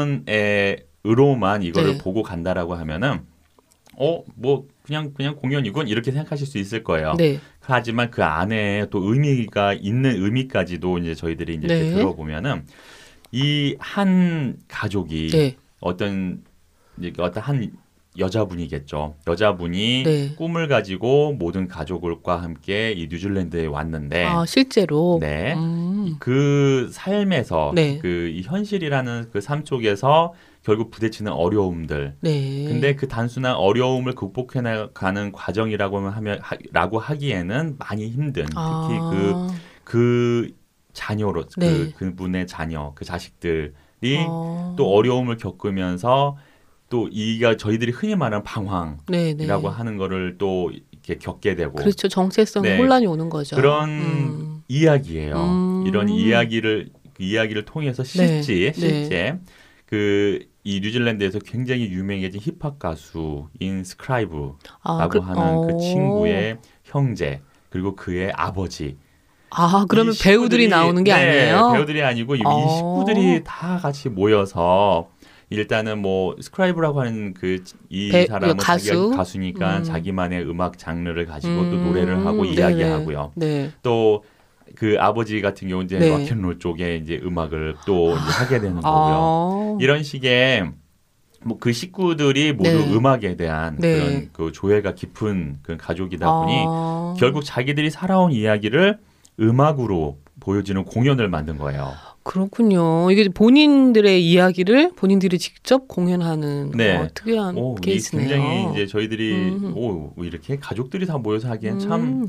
공연으로만 이거를 네. 보고 간다라고 하면은 뭐 그냥 공연이군 이렇게 생각하실 수 있을 거예요. 네. 하지만 그 안에 또 의미가 있는 의미까지도 이제 저희들이 이제 네. 들어보면은 이 한 가족이 네. 어떤 한 여자분이겠죠. 여자분이 네. 꿈을 가지고 모든 가족과 함께 이 뉴질랜드에 왔는데 아, 실제로. 네. 그 삶에서 네. 그 이 현실이라는 그 삶 속에서 결국 부딪히는 어려움들. 네. 근데 그 단순한 어려움을 극복해 나가는 과정이라고 라고 하기에는 많이 힘든 특히 그 자녀로 네. 그분의 자녀, 그 자식들이 또 어려움을 겪으면서 또 이가 저희들이 흔히 말하는 방황이라고 네. 하는 거를 또 이렇게 겪게 되고 그렇죠. 정체성 네. 혼란이 오는 거죠. 그런 이야기예요. 이런 이야기를 통해서 실제 이 뉴질랜드에서 굉장히 유명해진 힙합 가수인 스크라이브라고 하는 그 친구의 형제 그리고 그의 아버지. 그러면 배우들이 나오는 게 아니에요? 배우들이 아니고 이 식구들이 다 같이 모여서 일단은 뭐 스크라이브라고 하는 이 사람은 자기가 가수니까 자기만의 음악 장르를 가지고 또 노래를 하고 이야기하고요. 네. 또 그 아버지 같은 경우는 이제 락앤롤 쪽에 이제 음악을 또 이제 하게 되는 거고요. 이런 식의 뭐 그 식구들이 모두 음악에 대한 그런 그 조예가 깊은 그런 가족이다 보니 결국 자기들이 살아온 이야기를 음악으로 보여지는 공연을 만든 거예요. 그렇군요. 이게 본인들의 이야기를 본인들이 직접 공연하는 특이한 케이스네요. 굉장히 이제 저희들이 이렇게 가족들이 다 모여서 하기엔 참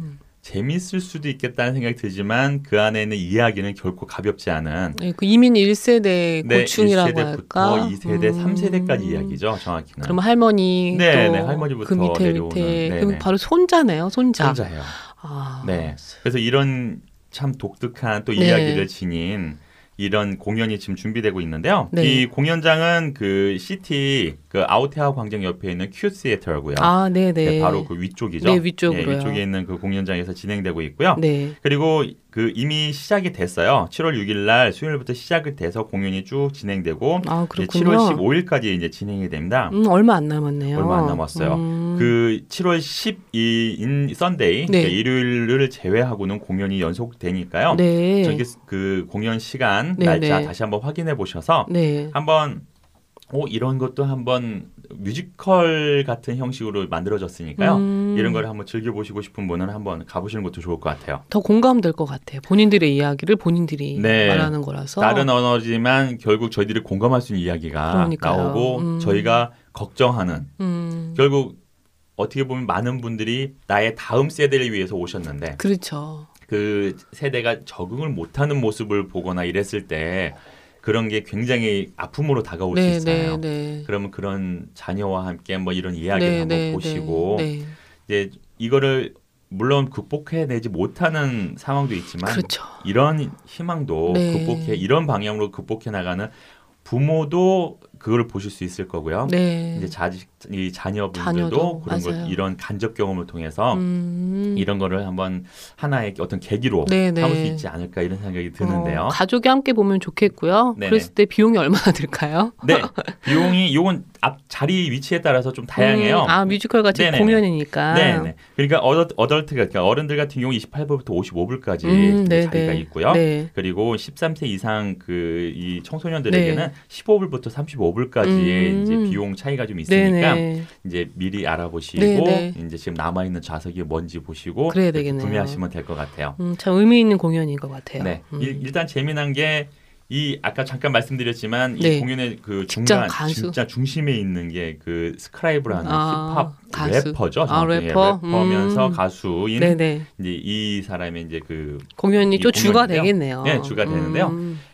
재밌을 수도 있겠다는 생각이 들지만 그 안에 있는 이야기는 결코 가볍지 않은 네, 그 이민 1세대 고충이라고 1세대부터 할까? 2세대, 3세대까지 이야기죠. 정확히는. 그럼 할머니 네, 또 네, 할머니부터 그 밑에 내려오는. 밑에 네, 그럼 네. 바로 손자네요. 손자. 혼자예요. 아, 네. 그래서 이런 참 독특한 또 네. 이야기를 지닌 이런 공연이 지금 준비되고 있는데요. 네. 이 공연장은 그 시티 그 아우테하 광장 옆에 있는 큐 시애터고요. 아, 네, 네. 네, 바로 그 위쪽이죠. 네, 위쪽으로요. 위쪽에 있는 그 공연장에서 진행되고 있고요. 네. 그리고 그 이미 시작이 됐어요. 7월 6일 날 수요일부터 시작이 돼서 공연이 쭉 진행되고 아, 이제 그렇군요. 7월 15일까지 이제 진행이 됩니다. 얼마 안 남았네요. 얼마 안 남았어요. 그 7월 12일 썬데이 네. 그러니까 일요일을 제외하고는 공연이 연속되니까요. 네. 저기 그 공연 시간 네, 날짜 네. 다시 한번 확인해 보셔서 네. 한번 이런 것도 한번 뮤지컬 같은 형식으로 만들어졌으니까요. 이런 걸 한번 즐겨보시고 싶은 분은 한번 가보시는 것도 좋을 것 같아요. 더 공감될 것 같아요. 본인들의 이야기를 본인들이 네. 말하는 거라서. 다른 언어지만 결국 저희들이 공감할 수 있는 이야기가 그러니까요. 나오고 저희가 걱정하는 결국 어떻게 보면 많은 분들이 나의 다음 세대를 위해서 오셨는데 그렇죠. 그 세대가 적응을 못하는 모습을 보거나 이랬을 때 그런 게 굉장히 아픔으로 다가올 수 있어요. 네. 그러면 그런 자녀와 함께 뭐 이런 이야기를 한번 보시고 네. 이제 이거를 물론 극복해내지 못하는 상황도 있지만 그렇죠. 이런 희망도 네. 이런 방향으로 극복해 나가는 부모도 그걸 보실 수 있을 거고요. 네. 이제 이 자녀분들도 자녀도, 그런 걸 맞아요. 이런 간접 경험을 통해서 이런 거를 한번 하나의 어떤 계기로 네, 삼을 수 네. 있지 않을까 이런 생각이 드는데요. 가족이 함께 보면 좋겠고요. 네네. 그랬을 때 비용이 얼마나 들까요? 네, 비용이 요건 앞 자리 위치에 따라서 좀 다양해요. 뮤지컬 같이 네네네. 공연이니까. 네네. 그러니까 어덜트가 그러니까 어른들 같은 경우 28불부터 55불까지 네네. 자리가 있고요. 네. 그리고 13세 이상 그 이 청소년들에게는 네. 15불부터 35불까지의 이제 비용 차이가 좀 있으니까 네네. 이제 미리 알아보시고 네네. 이제 지금 남아 있는 좌석이 뭔지 보시고 그래야 되겠네요. 구매하시면 될 것 같아요. 참 의미 있는 공연인 것 같아요. 네. 일단 재미난 게 이 아까 잠깐 말씀드렸지만 네. 이 공연의 그 직접 중간 가수. 진짜 중심에 있는 게 그 스크라이브라는 아, 힙합 가수. 래퍼죠. 아, 정확히. 래퍼? 래퍼면서 가수인 네네. 이제 이 사람의 이제 그 공연이 이 또 주가 공연인데요. 되겠네요. 네, 주가 되는데요.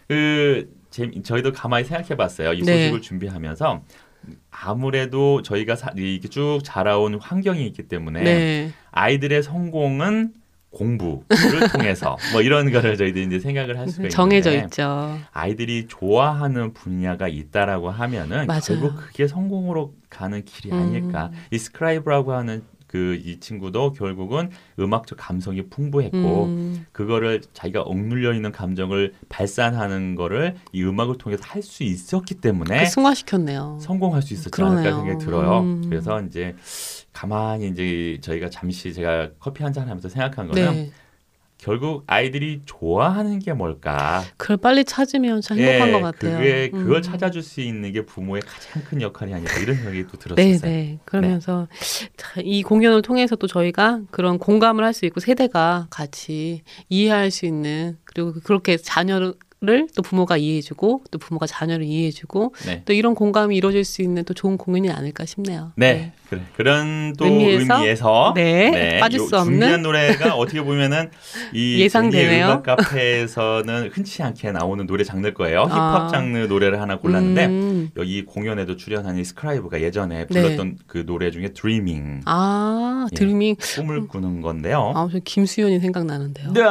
저희도 가만히 생각해봤어요. 이 네. 소식을 준비하면서 아무래도 저희가 이렇게 쭉 자라온 환경이 있기 때문에 네. 아이들의 성공은 공부를 통해서 뭐 이런 거를 저희들이 이제 생각을 할 수가 정해져 있는데 있죠. 아이들이 좋아하는 분야가 있다라고 하면은 맞아요. 결국 그게 성공으로 가는 길이 아닐까. 이 스크라이브라고 하는 그 이 친구도 결국은 음악적 감성이 풍부했고 그거를 자기가 억눌려 있는 감정을 발산하는 거를 이 음악을 통해서 할 수 있었기 때문에 승화시켰네요. 성공할 수 있었지 그러네요. 않을까 생각이 들어요. 그래서 이제 가만히 이제 저희가 잠시 제가 커피 한잔 하면서 생각한 거는 네. 결국 아이들이 좋아하는 게 뭘까? 그걸 빨리 찾으면 참 행복한 것 같아요. 그걸 찾아줄 수 있는 게 부모의 가장 큰 역할이 아닐까 이런 생각이 또 들었어요. 네. 그러면서 이 공연을 통해서 또 저희가 그런 공감을 할 수 있고 세대가 같이 이해할 수 있는 그리고 그렇게 자녀를 또 부모가 이해해주고 또 부모가 자녀를 이해해주고 네. 또 이런 공감이 이루어질 수 있는 또 좋은 공연이 아닐까 싶네요. 네, 그래. 그런 또 의미에서? 의미에서 네, 빠질 수 없는 준비한 노래가 어떻게 보면은 이 예상되네요. 제니의 음악 카페에서는 흔치 않게 나오는 노래 장르일 거예요. 힙합 장르 노래를 하나 골랐는데 여기 공연에도 출연한 이 스크라이브가 예전에 불렀던 그 노래 중에 드리밍. 예, 드리밍 꿈을 꾸는 건데요. 저 김수현이 생각나는데요. 네.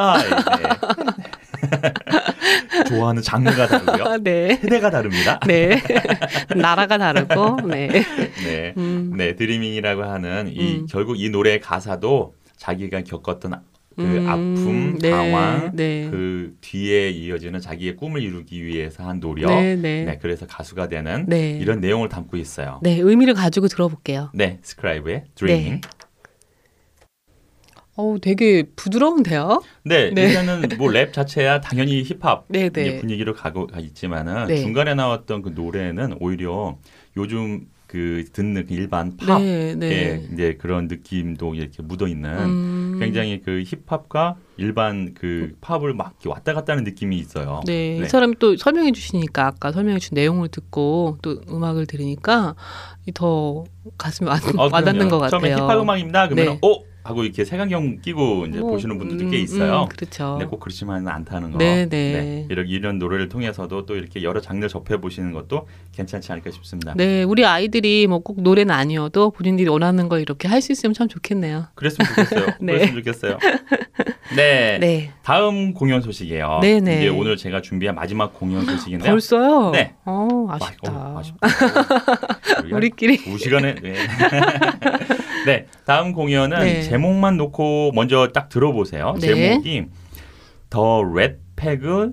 좋아하는 장르가 다르고요. 네. 세대가 다릅니다. 네. 나라가 다르고, 네. 네, 드리밍이라고 하는 결국 이 노래의 가사도 자기가 겪었던 그 아픔, 방황, 그 뒤에 이어지는 자기의 꿈을 이루기 위해서 한 노력, 그래서 가수가 되는 이런 내용을 담고 있어요. 네, 의미를 가지고 들어볼게요. 네, 스크라이브의 드리밍. 되게 부드러운데요? 네, 일단은 뭐 랩 자체야 당연히 힙합 네. 분위기로 가고 있지만은 네. 중간에 나왔던 그 노래는 오히려 요즘 그 듣는 일반 팝의 이제 그런 느낌도 이렇게 묻어 있는 굉장히 그 힙합과 일반 그 팝을 막 이렇게 왔다 갔다 하는 느낌이 있어요. 네, 이 사람이 또 설명해 주시니까 아까 설명해 준 내용을 듣고 또 음악을 들으니까 더 가슴에 와닿는 것 같아요. 처음에 힙합 음악입니다. 그러면 하고 이렇게 색안경 끼고 이제 뭐, 보시는 분들도 꽤 있어요. 그렇죠. 근데 꼭 그렇지만은 않다는 거. 네네. 네. 이런 노래를 통해서도 또 이렇게 여러 장르를 접해 보시는 것도 괜찮지 않을까 싶습니다. 네, 우리 아이들이 뭐 꼭 노래는 아니어도 본인들이 원하는 걸 이렇게 할 수 있으면 참 좋겠네요. 그랬으면 좋겠어요. 네. 그랬으면 좋겠어요. 네. 네. 다음 공연 소식이에요. 네네. 이게 오늘 제가 준비한 마지막 공연 소식인데요. 벌써요? 네. 아쉽다. 아쉽다. 우리끼리. 2시간에. 네. 네. 다음 공연은 네. 제목만 놓고 먼저 딱 들어보세요. 네. 제목이 더 랩팩을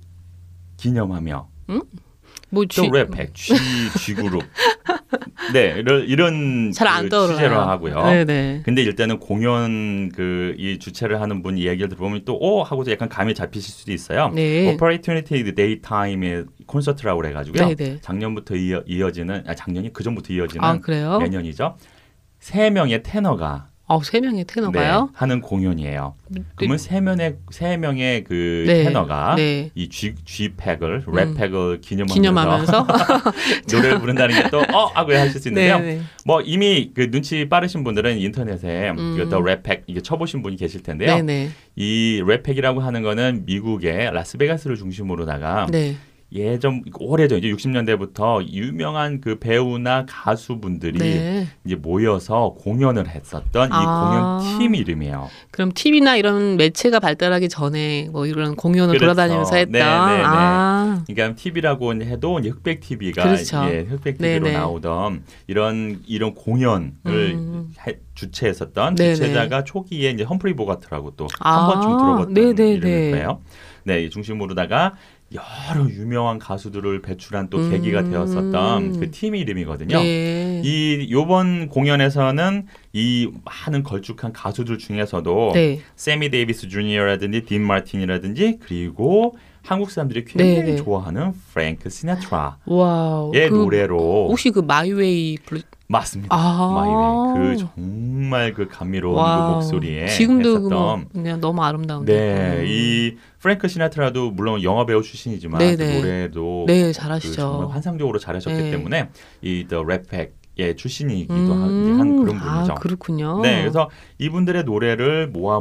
기념하며. 뭐 더 랩팩 G 그룹. 네, 이런 잘 안 떠올라요. 취재로 하고요. 네네. 근데 일단은 공연 이 주최를 하는 분 이야기를 들어보면 또 하고서 약간 감이 잡히실 수도 있어요. 네. Opportunity Daytime의 콘서트라고 그래가지고요. 네네. 작년부터 이어지는 작년이 그 전부터 이어지는 아, 그래요? 매년이죠. 3명의 테너가 3명의 테너가요? 네, 하는 공연이에요. 그러면 세 명의 그 네. 테너가 네. 이 G팩을 랩팩을 기념하면서 노래를 부른다는 게 또 하고 하실 수 있는데요. 네네. 뭐 이미 그 눈치 빠르신 분들은 인터넷에 더 랩팩 이게 쳐보신 분이 계실 텐데요. 네네. 이 랩팩이라고 하는 거는 미국의 라스베가스를 중심으로다가 네. 오래전 이제 60년대부터 유명한 그 배우나 가수분들이 네. 이제 모여서 공연을 했었던 이 공연 팀 이름이에요. 그럼 TV나 이런 매체가 발달하기 전에 뭐 이런 공연을 그렇죠. 돌아다니면서 했던. 네네네. 그러니까 TV라고 해도 이제 흑백 TV가 그렇죠. 흑백 TV로 네네. 나오던 이런 공연을 주최했었던 네네. 주최자가 초기에 이제 험프리 보가트라고 또 아, 한 번쯤 들어봤던 네네네. 이름일 거예요. 네, 이 중심으로다가 여러 유명한 가수들을 배출한 또 계기가 되었었던 그 팀 이름이거든요. 네. 요번 공연에서는 이 많은 걸쭉한 가수들 중에서도 네. 세미 데이비스 주니어라든지 딘 마틴이라든지 그리고 한국 사람들이 굉장히 네네. 좋아하는 프랭크 시나트라의 와우. 노래로 혹시 그 마이웨이 맞습니다. 마이웨이 그 정말 그 감미로운 그 목소리에 지금도 했었던 그냥 너무 아름다운데. 네, 이 프랭크 시나트라도 물론 영화 배우 출신이지만 그 노래도 네, 잘하시죠. 그 정말 환상적으로 잘하셨기 네. 때문에 이 더 랩팩의 출신이기도 한 그런 분이죠. 그렇군요. 네, 그래서 이분들의 노래를 모아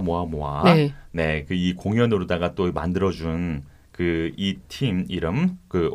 네. 그 이 공연으로다가 또 만들어준 그 이 팀 이름 그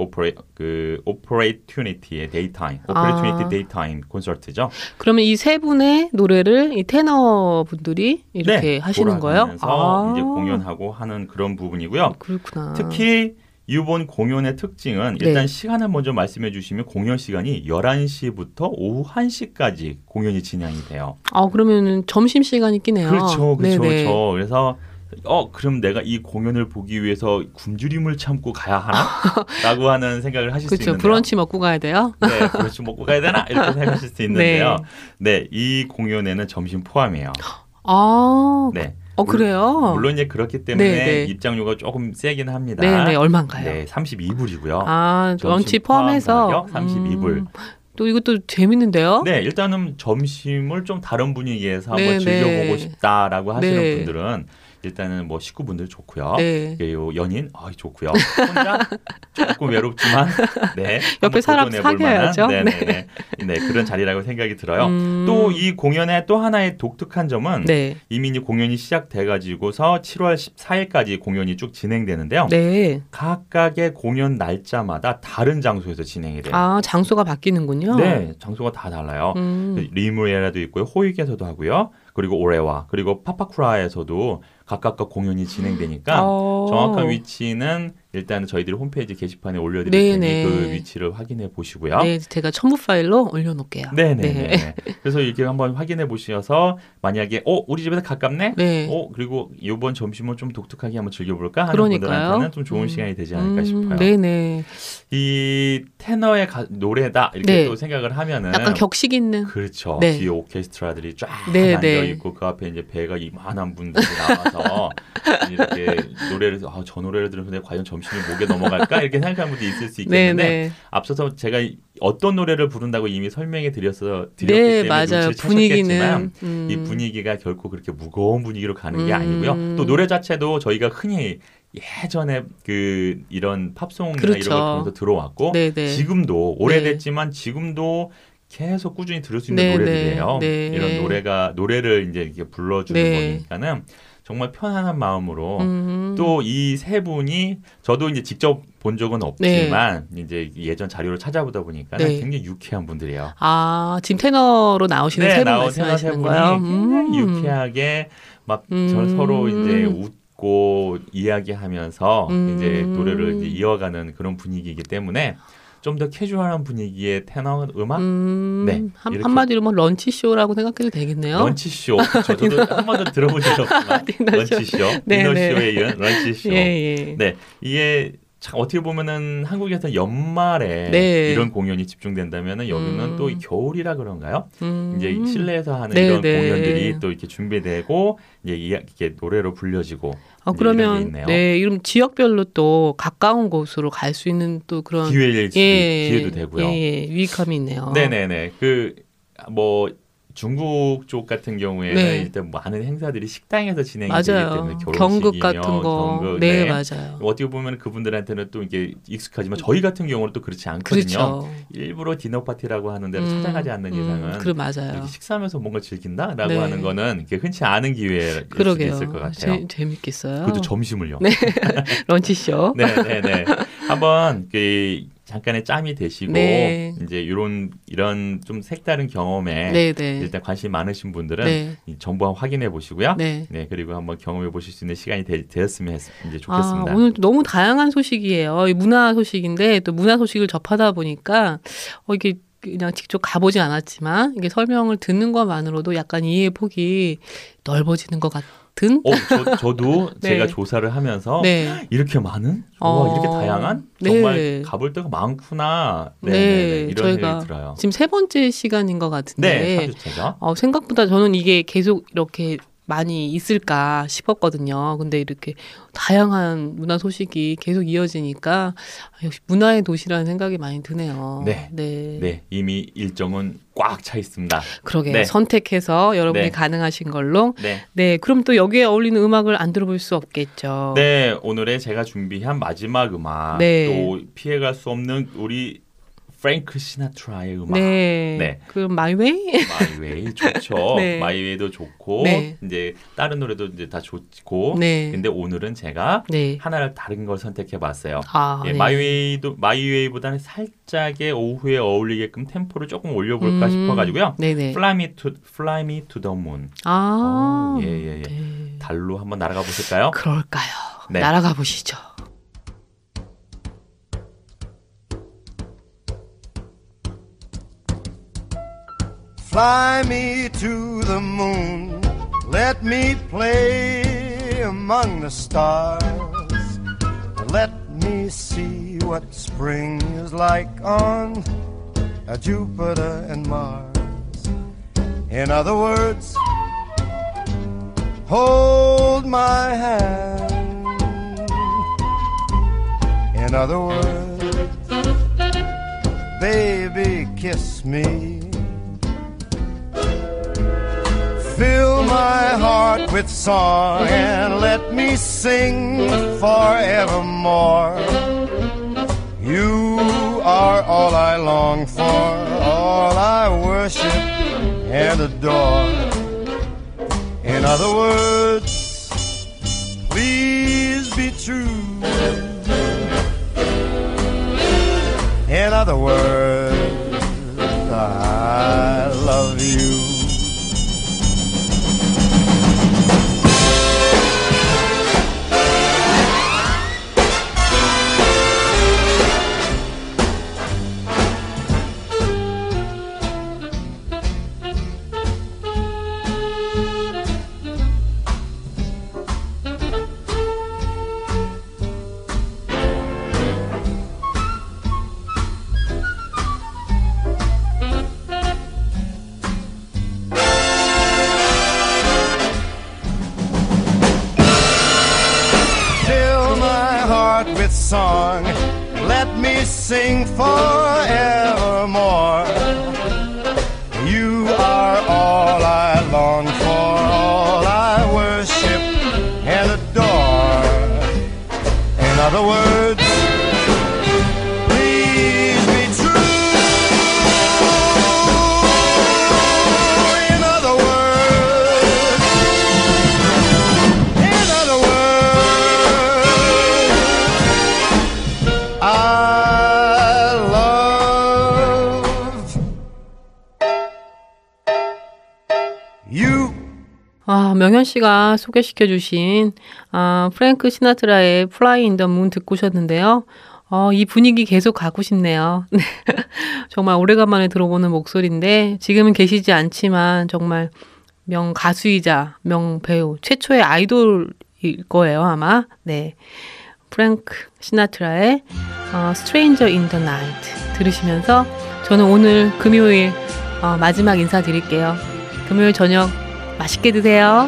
Opportunity의 Opportunity Daytime 콘서트죠. 그러면 이 세 분의 노래를 이 테너 분들이 이렇게 하시는 거예요? 돌아가면서 이제 공연하고 하는 그런 부분이고요. 그렇구나. 특히 이번 공연의 특징은 일단 시간을 먼저 말씀해 주시면 공연 시간이 11시부터 오후 1시까지 공연이 진행이 돼요. 그러면은 점심 시간이 끼네요. 그렇죠. 네네. 그래서 그럼 내가 이 공연을 보기 위해서 굶주림을 참고 가야 하나? 라고 하는 생각을 하실 수 그렇죠. 있는데요. 브런치 먹고 가야 돼요. 네, 브런치 먹고 가야 되나? 이렇게 생각하실 수 있는데요. 네, 이 공연에는 점심 포함이에요. 네. 그래요? 물론 이제 그렇기 때문에 네네. 입장료가 조금 세긴 합니다. 네네, 얼마인가요? 네, 32불이고요. 런치 포함해서 32불. 또 이것도 재밌는데요? 네, 일단은 점심을 좀 다른 분위기에서 한번 네네. 즐겨보고 싶다라고 하시는 네. 분들은 일단은 뭐 식구분들 좋고요. 네. 그리고 연인 좋고요. 혼자 조금 외롭지만 네. 옆에 사람 사귀어야죠. 네, 그런 자리라고 생각이 들어요. 또 이 공연의 또 하나의 독특한 점은 이미 이제 공연이 시작돼 가지고서 7월 14일까지 공연이 쭉 진행되는데요. 네. 각각의 공연 날짜마다 다른 장소에서 진행이 돼요. 장소가 바뀌는군요. 네, 장소가 다 달라요. 리무에라도 있고요. 호익에서도 하고요. 그리고 오레와 그리고 파파쿠라에서도 각각과 공연이 진행되니까 정확한 위치는 일단 저희들이 홈페이지 게시판에 올려드릴 테니 그 위치를 확인해 보시고요. 네, 제가 첨부 파일로 올려놓을게요. 네. 그래서 이렇게 한번 확인해 보셔서 만약에 우리 집에서 가깝네? 그리고 이번 점심은 좀 독특하게 한번 즐겨볼까 하는 분들한테는 좀 좋은 시간이 되지 않을까 싶어요. 네네. 이 테너의 노래다 이렇게 또 생각을 하면은 약간 격식 있는. 그렇죠. 뒤에 오케스트라들이 쫙 앉아 있고 그 앞에 이제 배가 이만한 분들이 나와서 이렇게 노래를 저 노래를 들으면 과연 점심이 목에 넘어갈까 이렇게 생각하는 분도 있을 수 있겠는데 앞서서 제가 어떤 노래를 부른다고 이미 설명해 드렸기 때문에 맞아요. 분위기는 이 분위기가 결코 그렇게 무거운 분위기로 가는 게 아니고요. 또 노래 자체도 저희가 흔히 예전에 이런 팝송이나 이런 걸 통해서 들어왔고 지금도 오래됐지만 지금도 계속 꾸준히 들을 수 있는 네, 노래들이에요. 네. 이런 노래를 이제 이렇게 불러주는 네. 거니까는 정말 편안한 마음으로 또 이 세 분이 저도 이제 직접 본 적은 없지만 이제 예전 자료를 찾아보다 보니까 네. 굉장히 유쾌한 분들이에요. 아, 지금 테너로 나오시는 세 분 나온 테너 세 말씀하시는 분이 거예요? 굉장히 유쾌하게 막 서로 이제 웃고 이야기하면서 이제 노래를 이제 이어가는 그런 분위기이기 때문에 좀 더 캐주얼한 분위기의 테너 음악. 네, 이렇게. 한마디로 뭐 런치쇼라고 생각해도 되겠네요. 런치쇼. 저도 한 번도 들어본 적 없지만 런치쇼. 네, 디너쇼에 네. 이은 런치쇼. 예, 예. 네, 이게 참 어떻게 보면은 한국에서 연말에 네. 이런 공연이 집중된다면은 여기는 또 겨울이라 그런가요? 이제 실내에서 하는 네, 이런 네. 공연들이 또 이렇게 준비되고 이제 이렇게 노래로 불려지고 이제 이런 게 그러면 있네요. 네, 이런 지역별로 또 가까운 곳으로 갈 수 있는 또 그런 기회도 되고요. 예, 유익함이 있네요. 네네네. 그 뭐 중국 쪽 같은 경우에는 네. 일단 많은 행사들이 식당에서 진행이 되기 맞아요. 때문에 경극 결혼식이며 같은 거. 경극, 네, 맞아요. 어떻게 보면 그분들한테는 또 이게 익숙하지만 저희 같은 경우는 또 그렇지 않거든요. 그렇죠. 일부러 디너 파티라고 하는 데를 찾아가지 않는 이상은 그래 맞아요. 이렇게 식사하면서 뭔가 즐긴다라고 네. 하는 거는 이게 흔치 않은 기회일 수도 그러게요. 있을 것 같아요. 재밌겠어요. 그것도 점심을요. 네. 런치쇼. 네네네. 한번 그 잠깐의 짬이 되시고 네. 이제 이런 좀 색다른 경험에 네, 네. 일단 관심 많으신 분들은 네. 이 정보 한번 확인해 보시고요. 네. 네, 그리고 한번 경험해 보실 수 있는 시간이 되었으면 이제 좋겠습니다. 오늘 너무 다양한 소식이에요. 이 문화 소식인데 또 문화 소식을 접하다 보니까 이게 그냥 직접 가보지 않았지만 이게 설명을 듣는 것만으로도 약간 이해의 폭이 넓어지는 것 같은. 저도 네. 제가 조사를 하면서 네. 이렇게 많은, 이렇게 다양한 정말 네. 가볼 데가 많구나. 네, 이런 저희가 생각이 들어요. 지금 3번째 시간인 것 같은데 네, 3주차죠. 생각보다 저는 이게 계속 이렇게 많이 있을까 싶었거든요. 근데 이렇게 다양한 문화 소식이 계속 이어지니까 역시 문화의 도시라는 생각이 많이 드네요. 네, 이미 일정은 꽉 차 있습니다. 그러게요. 네. 선택해서 여러분이 네. 가능하신 걸로. 네. 네, 그럼 또 여기에 어울리는 음악을 안 들어볼 수 없겠죠. 네, 오늘의 제가 준비한 마지막 음악, 네. 또 피해갈 수 없는 우리 프랭크 시나트라의 음악. 네. 네. 그럼 마이웨이? 마이웨이 좋죠. 네. 마이웨이도 좋고 네. 이제 다른 노래도 이제 다 좋고. 네. 근데 오늘은 제가 네. 하나를 다른 걸 선택해봤어요. 네. 마이웨이보다는 살짝의 오후에 어울리게끔 템포를 조금 올려볼까 싶어가지고요. 네네. Fly Me to the Moon. 예. 네. 달로 한번 날아가 보실까요? 그럴까요? 네. 날아가 보시죠. Fly me to the moon, let me play among the stars. Let me see what spring is like on Jupiter and Mars. In other words, hold my hand. In other words, baby, kiss me. Fill my heart with song and let me sing forevermore. You are all I long for, all I worship and adore. In other words, please be true. In other words, I love you. Song, let me sing forevermore. You are all I long for, all I worship and adore. In other words, please be true. You 명현 씨가 소개시켜 주신 프랭크 시나트라의 Fly in the Moon 듣고 오셨는데요. 이 분위기 계속 가고 싶네요. 정말 오래간만에 들어보는 목소리인데 지금은 계시지 않지만 정말 명 가수이자 명 배우 최초의 아이돌일 거예요 아마. 네, 프랭크 시나트라의 Stranger in the Night 들으시면서 저는 오늘 금요일 마지막 인사드릴게요. 금요일 저녁 맛있게 드세요.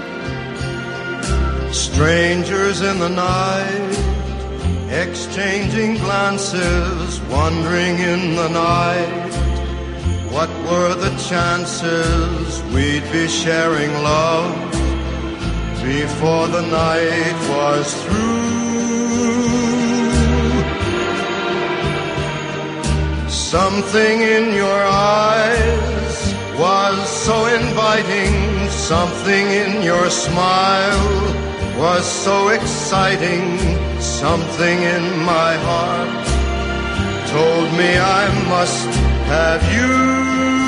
Strangers in the night, exchanging glances, wandering in the night. What were the chances we'd be sharing love before the night was through? Something in your eyes was so inviting, something in your smile was so exciting, something in my heart told me I must have you.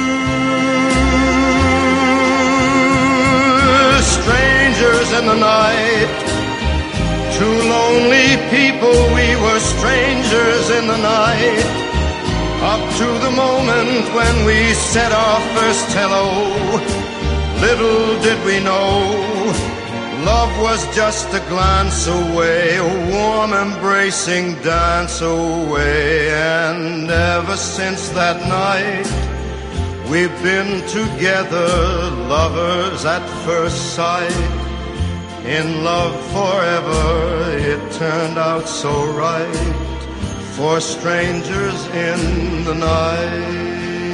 Strangers in the night, two lonely people, we were strangers in the night. Up to the moment when we said our first hello, little did we know, love was just a glance away, a warm embracing dance away. And ever since that night, we've been together, lovers at first sight. In love forever, it turned out so right, for strangers in the night.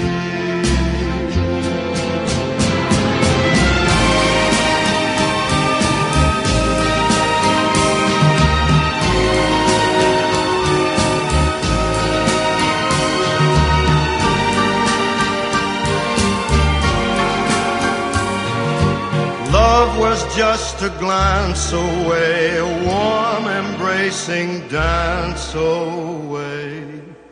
Love was just a glance away, a warm embracing dance away.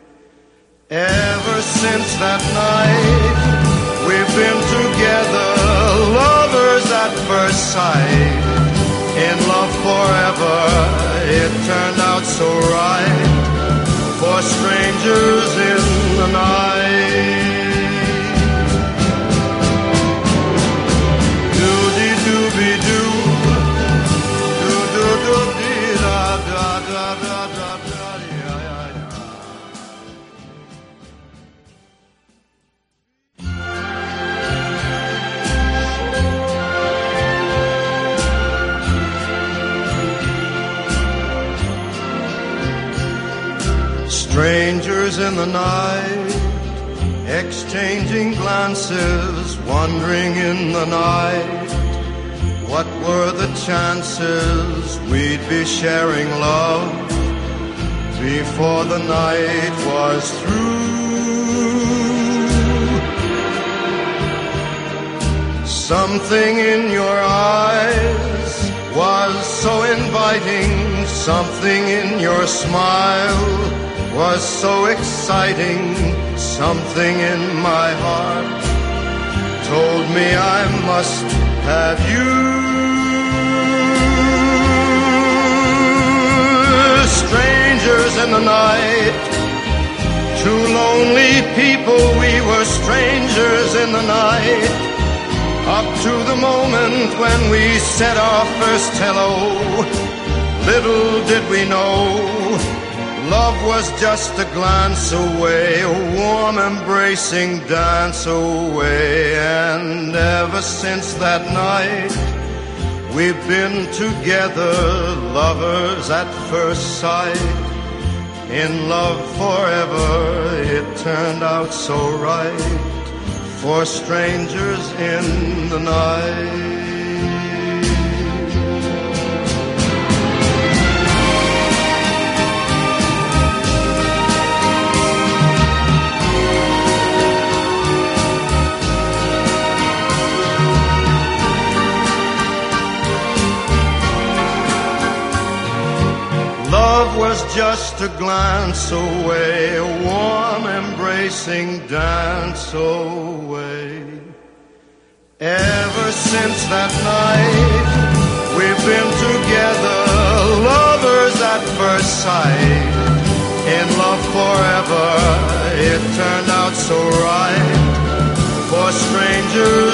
Ever since that night, we've been together, lovers at first sight. In love forever, it turned out so right, for strangers in the night. Strangers in the night, exchanging glances, wandering in the night. What were the chances we'd be sharing love before the night was through? Something in your eyes was so inviting, something in your smile was so exciting, something in my heart told me I must have you. Strangers in the night, two lonely people, we were strangers in the night. Up to the moment when we said our first hello, little did we know, love was just a glance away, a warm embracing dance away. And ever since that night, we've been together, lovers at first sight. In love forever, it turned out so right, for strangers in the night. Love was just a glance away, a warm embracing dance away. Ever since that night. We've been together, lovers at first sight. In love forever, it turned out so right. For strangers